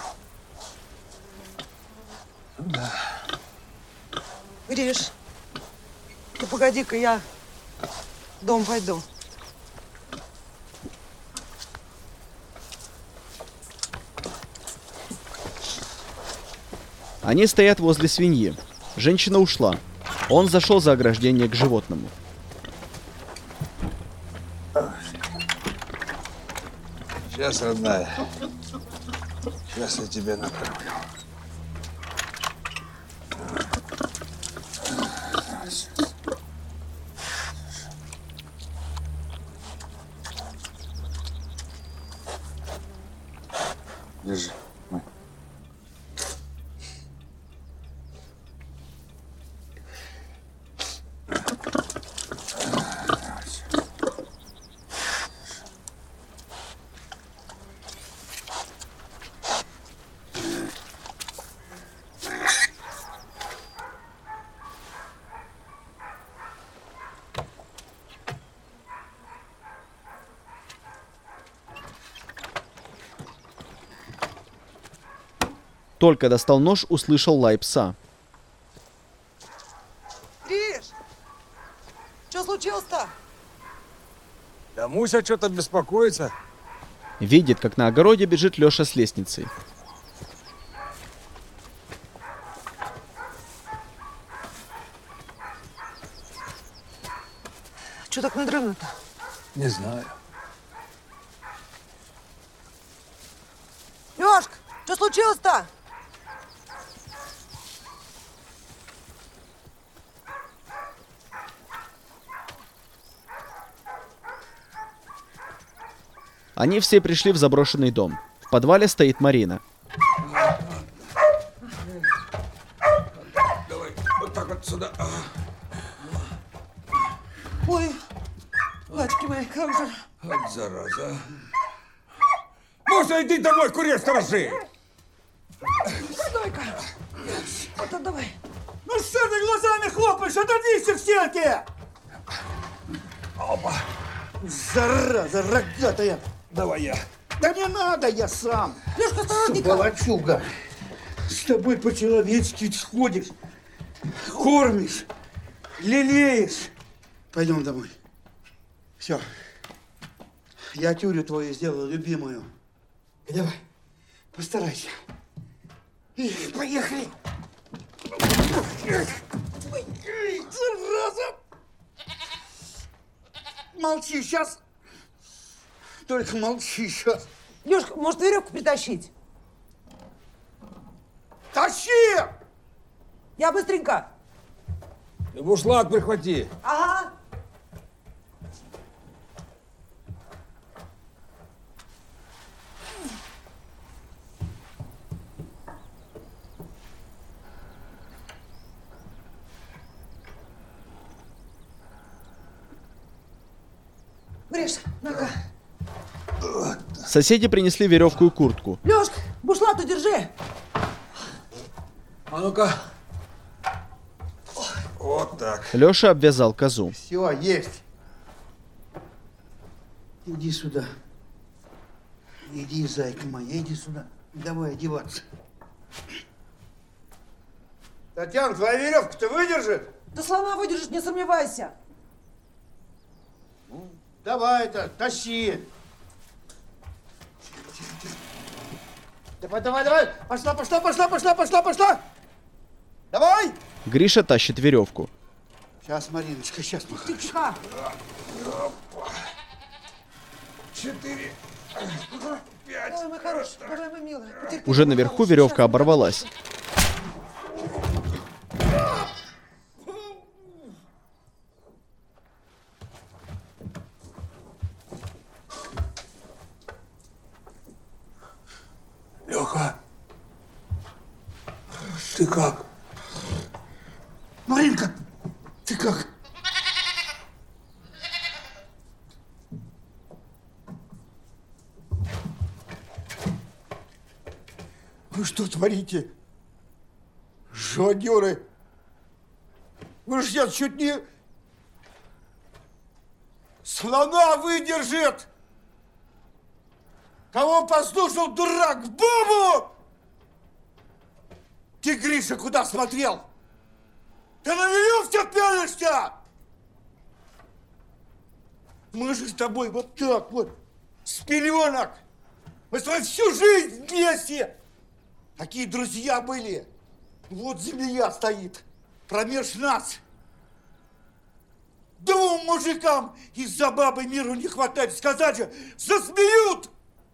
Да. Гриш, ты погоди-ка, я в дом пойду. Они стоят возле свиньи. Женщина ушла. Он зашел за ограждение к животному. Сейчас, родная. Сейчас я тебя накормлю. Держи. Только достал нож, услышал лай пса. Гриш, что случилось-то? Да Муся что-то беспокоится. Видит, как на огороде бежит Леша с лестницей. Что так надрывно-то? Не знаю. Лёшка, что случилось-то? Они все пришли в заброшенный дом. В подвале стоит Марина. Давай, вот так вот сюда. Ой, батьки мои, как же. Вот зараза. Муся, иди домой, курей сторожи. Стой-ка. Вот давай. Ну что ты глазами хлопаешь? Отодвинься к стенке! Опа. Зараза рогатая! Давай я. Да не надо, я сам! Лёшка, осторожненько! Волочуга! С тобой по-человечески ходишь, кормишь, лелеешь. Пойдем домой. Все. Я тюрю твою сделал, любимую. Давай, постарайся. И поехали. Ой, зараза! Молчи сейчас. Только молчи сейчас. Лёшка, может, веревку притащить? Тащи! Я быстренько. Ты бушлат прихвати. Ага. Гриш, на-ка. Соседи принесли веревку и куртку. Лёшка, бушлат удержи. А ну-ка. Вот так. Леша обвязал козу. Все, есть. Иди сюда. Иди, зайка моя, иди сюда. Давай одеваться. Татьяна, твоя веревка-то выдержит? Да слона выдержит, не сомневайся. Ну, давай это, тащи. Давай, давай, давай. Пошла, пошла, пошла, пошла, пошла, пошла. Давай. Гриша тащит веревку. Сейчас, Мариночка, сейчас, мой хороший. Тихо. 4, 5. Давай, мой хороший, давай, мой милый. Потерпи, Уже мой наверху хороший, веревка сейчас. оборвалась. Леха, ты как? Маринка, ты как? Вы что творите? Жонеры! Вы же сейчас чуть не... Слона выдержит! Кого послушал, дурак? Бабу! Ты, Гриша, куда смотрел? Ты на веревке пялишься! Мы же с тобой вот так вот, с пеленок. Мы с тобой всю жизнь вместе. Такие друзья были. Вот змея стоит промеж нас. Двум мужикам из-за бабы миру не хватает. Сказать же, засмеют.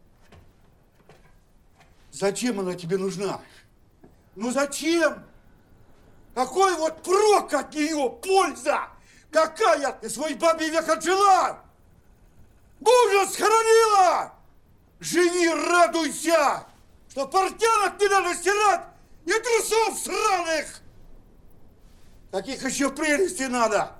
Зачем она тебе нужна? Ну зачем? Какой вот прок от нее, польза? Какая? Ты свой бабий век отжила! Мужа схоронила! Живи, радуйся! Что портянок не надо стирать и трусов сраных! Таких еще прелестей надо!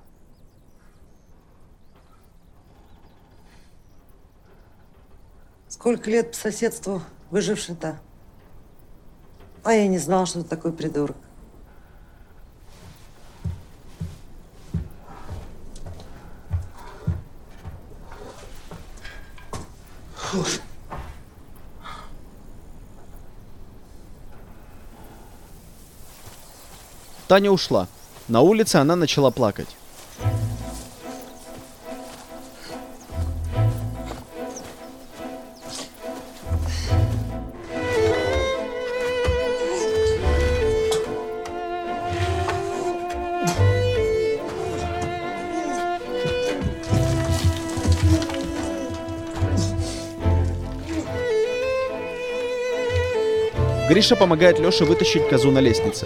Сколько лет по соседству выживший-то? А я не знала, что ты такой придурок. Таня ушла. На улице она начала плакать. Гриша помогает Лёше вытащить козу на лестнице.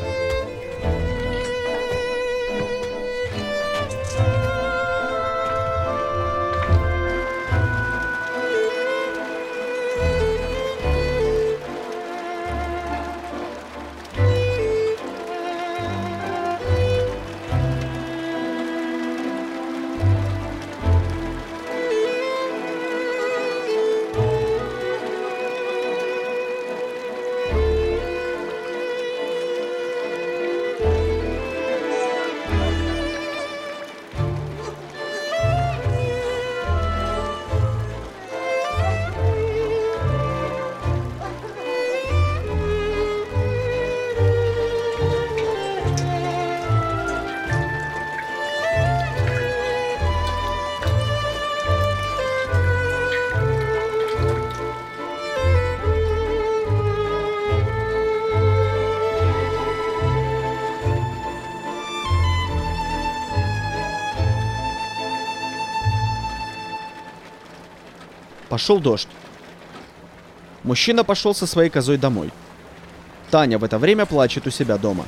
Пошел дождь. Мужчина пошел со своей козой домой. Таня в это время плачет у себя дома.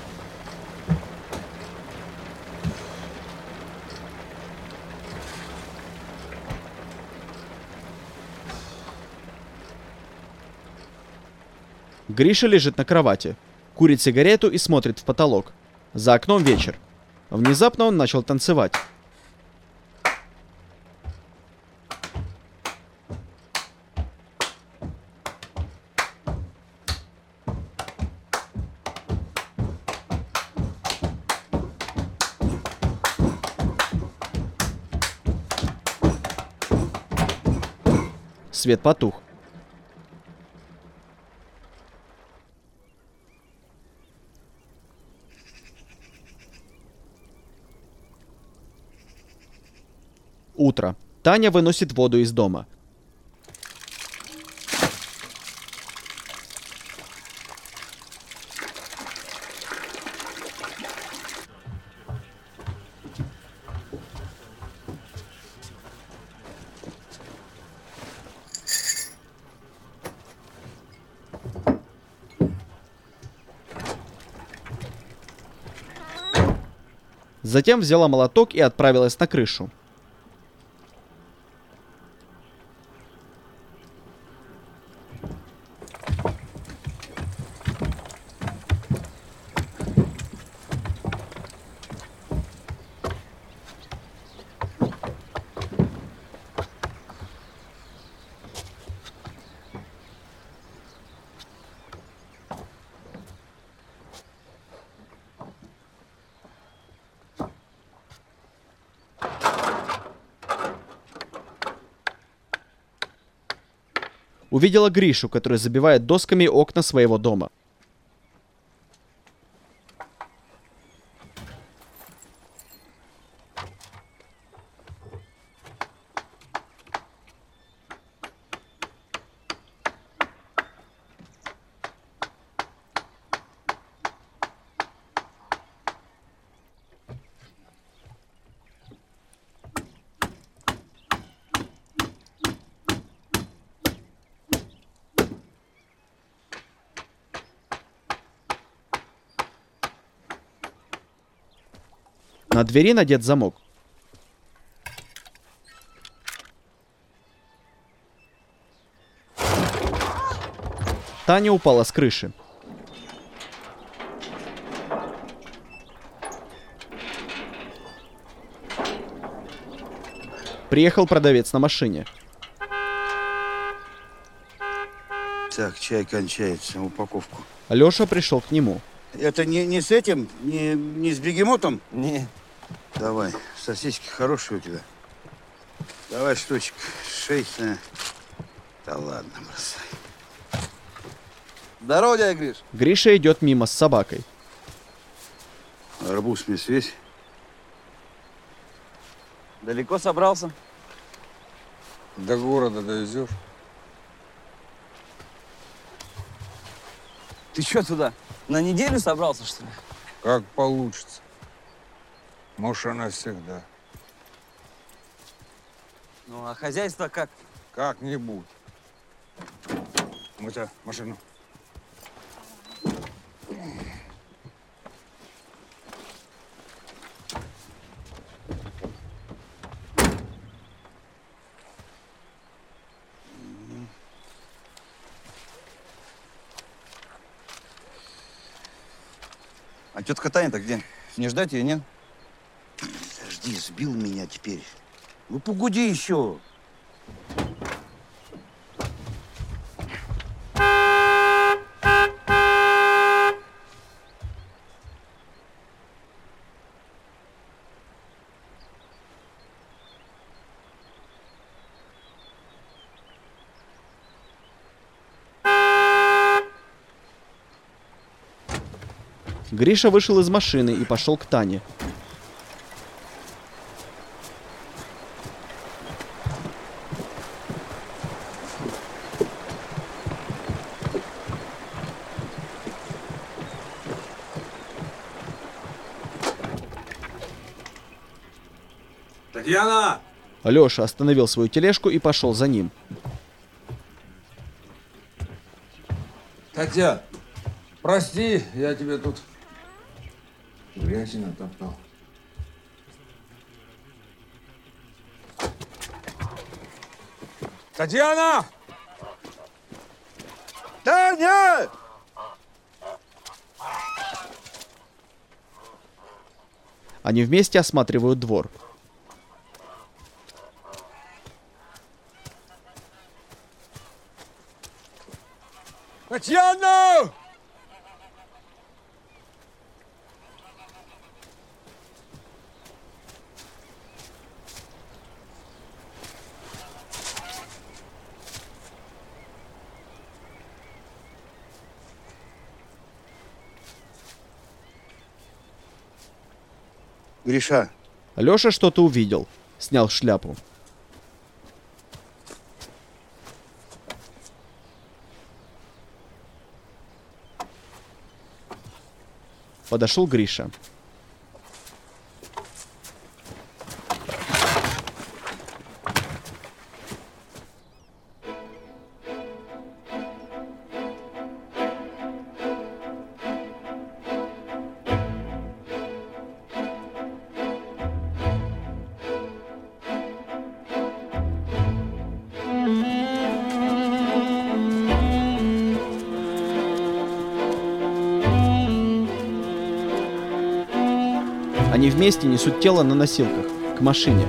Гриша лежит на кровати, курит сигарету и смотрит в потолок. За окном вечер. Внезапно он начал танцевать. Свет потух. Утро. Таня выносит воду из дома. Затем взяла молоток и отправилась на крышу. Увидела Гришу, который забивает досками окна своего дома. На двери надет замок. Таня упала с крыши. Приехал продавец на машине. Так, чай кончается, упаковку. Лёша пришел к нему. Это не с этим, не с бегемотом? Не. Давай, сосиски хорошие у тебя. Давай штучек 6. Да ладно, бросай. Здорово, дядя Гриш. Гриша идет мимо с собакой. Арбуз мне свесь. Далеко собрался? До города довезешь? Ты что туда? На неделю собрался, что ли? Как получится. Может, она всегда. Ну, а хозяйство как? Как-нибудь. Мотя, машину. А тетка Таня-то где? Не ждать ее, нет? Подожди, сбил меня теперь. Ну, погоди еще. Гриша вышел из машины и пошел к Тане. Татьяна! Леша остановил свою тележку и пошел за ним. Татьяна, прости, я тебе тут грязи натоптал. Татьяна! Таня! Они вместе осматривают двор. Татьяна! Гриша. Леша что-то увидел. Снял шляпу. Подошел Гриша. Они вместе несут тело на носилках к машине.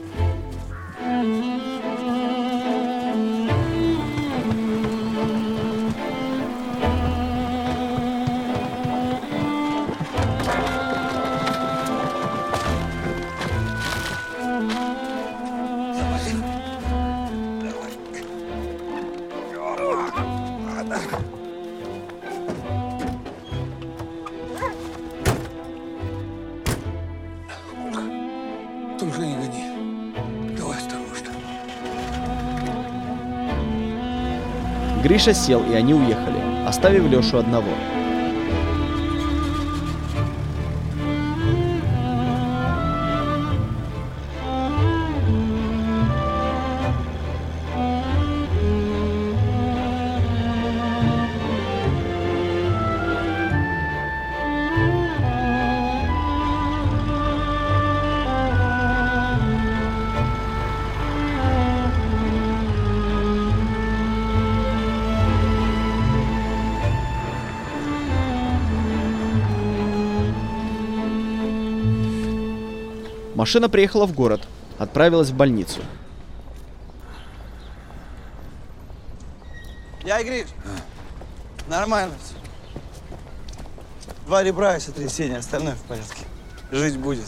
Только не гони. Давай осторожно. Гриша сел, и они уехали, оставив Лешу одного. Машина приехала в город, отправилась в больницу. Я, Гриш, нормально все. 2 ребра и сотрясение, остальное в порядке. Жить будет.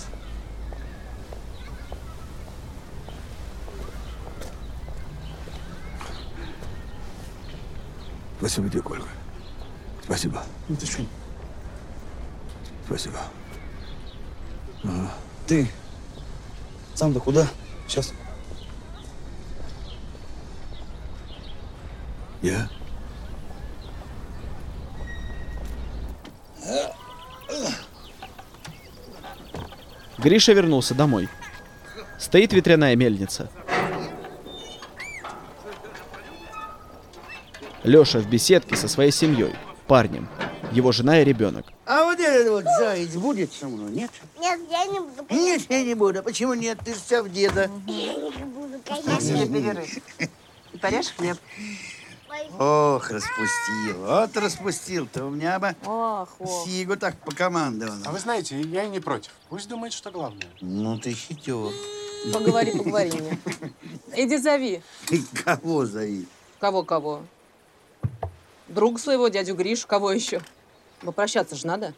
Спасибо тебе, Колька. Спасибо. Ну ты что? Спасибо. Ты сам-то куда? Сейчас. Я? Гриша вернулся домой. Стоит ветряная мельница. Леша в беседке со своей семьей, парнем, его жена и ребенок. А вот этот вот заяц будет со мной, нет? Нет, я не буду. Нет, я не буду. Почему нет? Ты же вся в деда. Я не буду, На конечно. себе перерыв. И порежь хлеб. Ох, распустил. Вот распустил-то. У меня бы Ох, Сигу так покомандовал. А вы знаете, я и не против. Пусть думает, что главное. Ну ты хитер. Поговори мне. Иди зови. Кого зови? Кого? Друг своего, дядю Гришу, кого еще? Попрощаться же надо.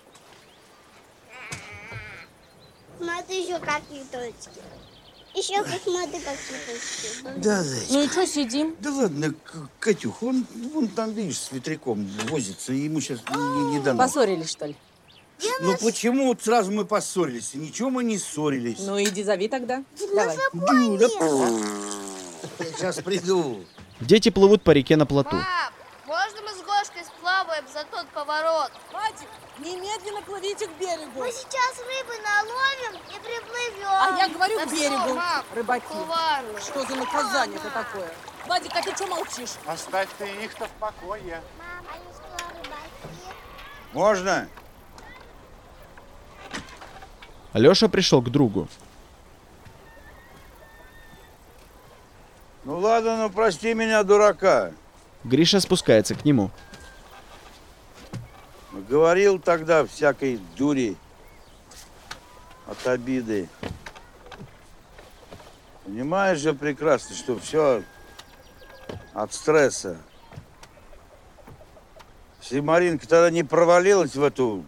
Смотри, еще какие точки. Еще посмотри, какие точки. Да, зайчка. Ну и что, сидим? Да ладно, Катюх, он там, видишь, с ветряком возится, ему сейчас не дано. Поссорились, что ли? Ну почему вот сразу мы поссорились? Ничего мы не ссорились. Ну иди зови тогда. Давай. Дура. Я сейчас приду. Дети плывут по реке на плоту. Пап, можно мы с Гошкой сплаваем за тот поворот? Вадик, немедленно плывите к берегу. Мы сейчас рыбы наловим и приплывем. А я говорю, к берегу, Мам, рыбаки. ладно. Что за наказание-то такое? Вадик, а ты что молчишь? Оставь ты их-то в покое. Мам, они что, рыбаки? Можно? Леша пришел к другу. Ну ладно, ну прости меня, дурака. Гриша спускается к нему. Говорил тогда всякой дури от обиды. Понимаешь же прекрасно, что все от стресса. Если Маринка тогда не провалилась в эту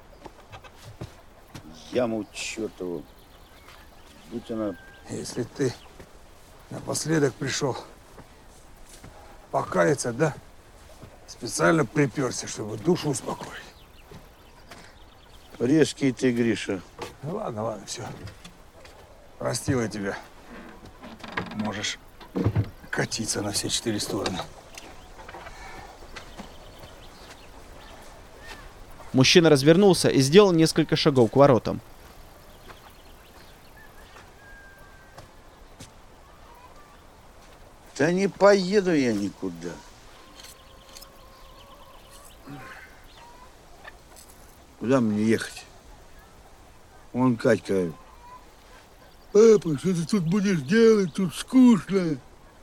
яму чертову, будь она... Если ты напоследок пришел покаяться, да? Специально приперся, чтобы душу успокоить. Резкий ты, Гриша. Ну ладно, все. Простил я тебя. Можешь катиться на все 4 стороны. Мужчина развернулся и сделал несколько шагов к воротам. Да не поеду я никуда. Куда мне ехать? Вон Катька. Папа, что ты тут будешь делать? Тут скучно.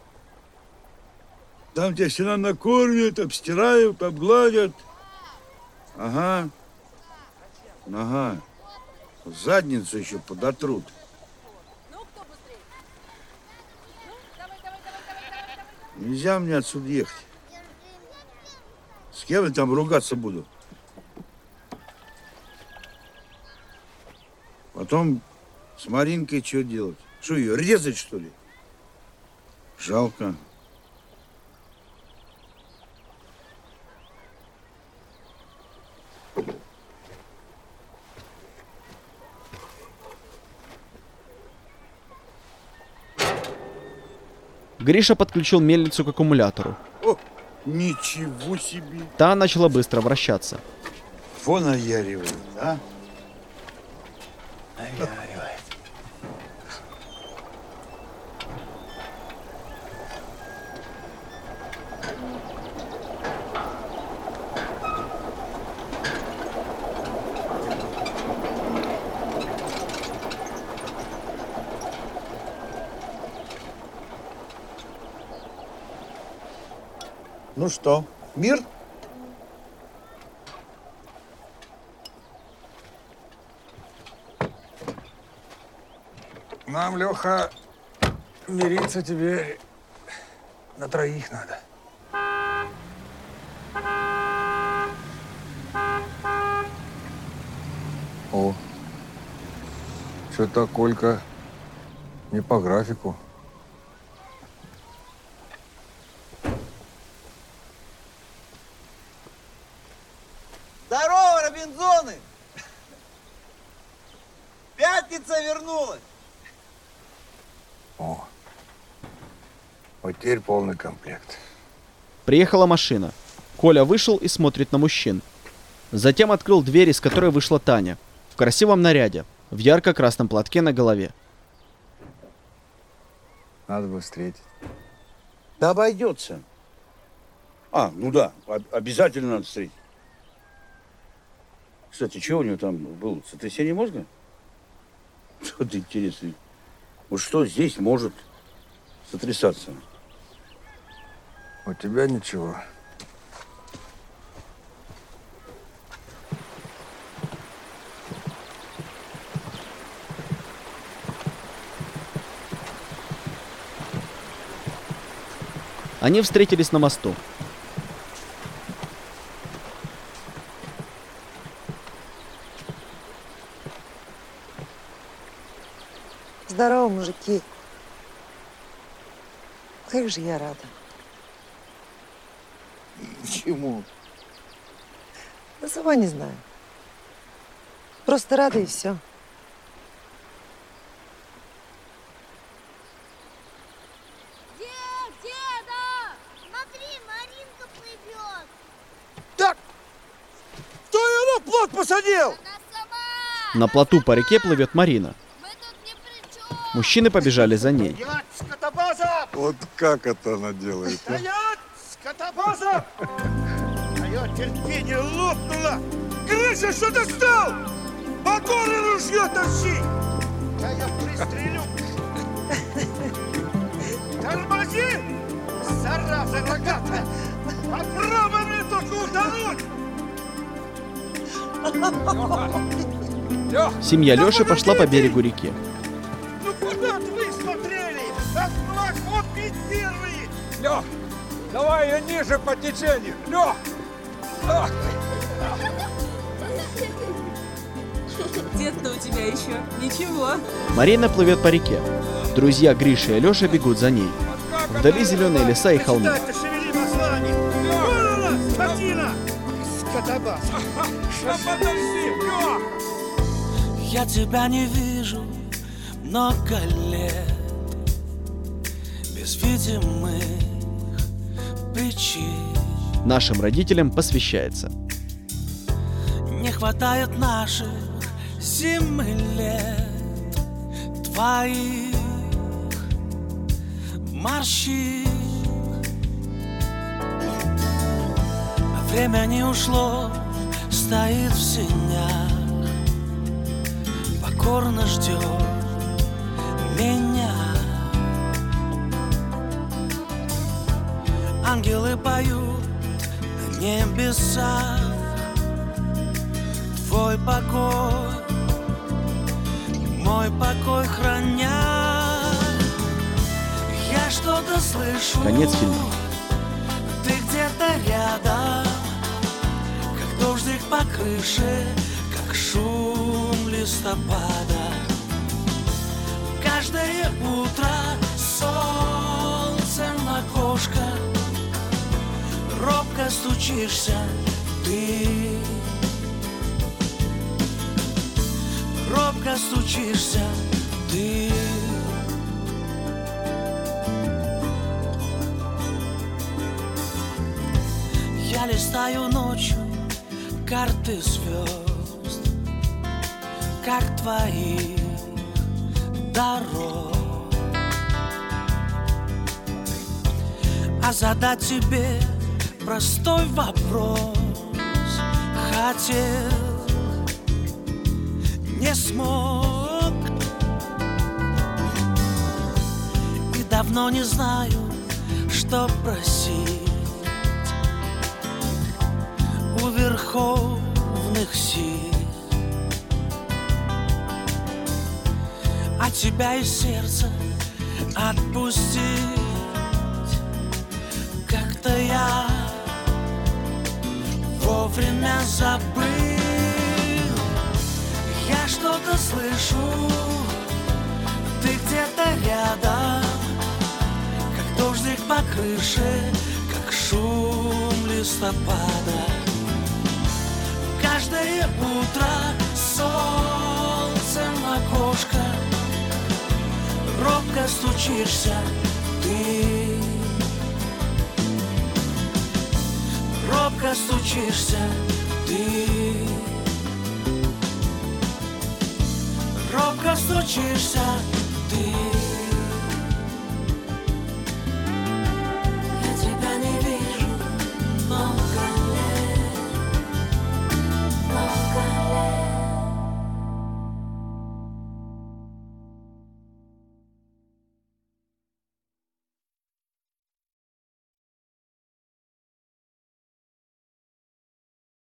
Там тебя всегда накормят, обстирают, обгладят. Ага. Ага. Задницу еще подотрут. Нельзя мне отсюда ехать. С кем я там ругаться буду? Потом с Маринкой что делать? Что, ее резать, что ли? Жалко. Гриша подключил мельницу к аккумулятору. О, ничего себе! Та начала быстро вращаться. Вон наяривает, а? Наяривает. Ну что, мир? Нам, Леха, мириться тебе на 3 надо. О, что-то Колька не по графику. Здорово, Робинзоны! 5 Пятница вернулась. О, вот теперь полный комплект. Приехала машина. Коля вышел и смотрит на мужчин. Затем открыл дверь, из которой вышла Таня. В красивом наряде, в ярко-красном платке на голове. Надо бы встретить. Да обойдется. Ну да, обязательно надо встретить. Кстати, что у него там было? Сотрясение мозга? Что-то интересное. Вот что здесь может сотрясаться? У тебя ничего. Они встретились на мосту. Здорово, мужики. Как же я рада. Чему? Да сама не знаю. Просто рада и все. Деда! Смотри, Маринка плывет. Так! Кто ее на плот посадил? На плоту по реке плывет Марина. Мужчины побежали за ней. Стоять, скотобаза! Вот как это она делает, а? Стоять, скотобаза! Мое терпение лопнуло! Гриша, что ты встал? По горлу ружье тащи! Я ее пристрелю! Тормози! Зараза рогатая! Попробуй мне только утонуть! Семья Лёши пошла по берегу реки. Ну куда вы смотрели? Отплак, вот ведь первые! Лёх, давай ее ниже по течению. Лёх! Дед-то у тебя еще ничего. Марина плывет по реке. Друзья Гриша и Лёша бегут за ней. Вдали зеленые леса и холмы. Шевели маслами! Вон она, скотина! Скотобаз! Подожди, Лёх! Я тебя не вижу много лет, без видимых причин. Нашим родителям посвящается. Не хватает наших 7 лет, твоих морщин. Время не ушло, стоит в сенях, покорно ждет меня. Ангелы поют на небесах, твой покой, мой покой храня. Я что-то слышу. Конец фильма. Ты где-то рядом, как дождик по крыше, как шум листопада. Каждое утро солнце в окошко, робко стучишься ты, робко стучишься ты. Я листаю ночью карты звезд, как твоих дорог, а задать тебе простой вопрос хотел, не смог, и давно не знаю, что просить у верховных сил. А тебя из сердца отпустить как-то я вовремя забыл. Я что-то слышу, ты где-то рядом, как дождик по крыше, как шум листопада. Каждое утро солнце в окошко, стучишься ты, робко стучишься ты, робко стучишься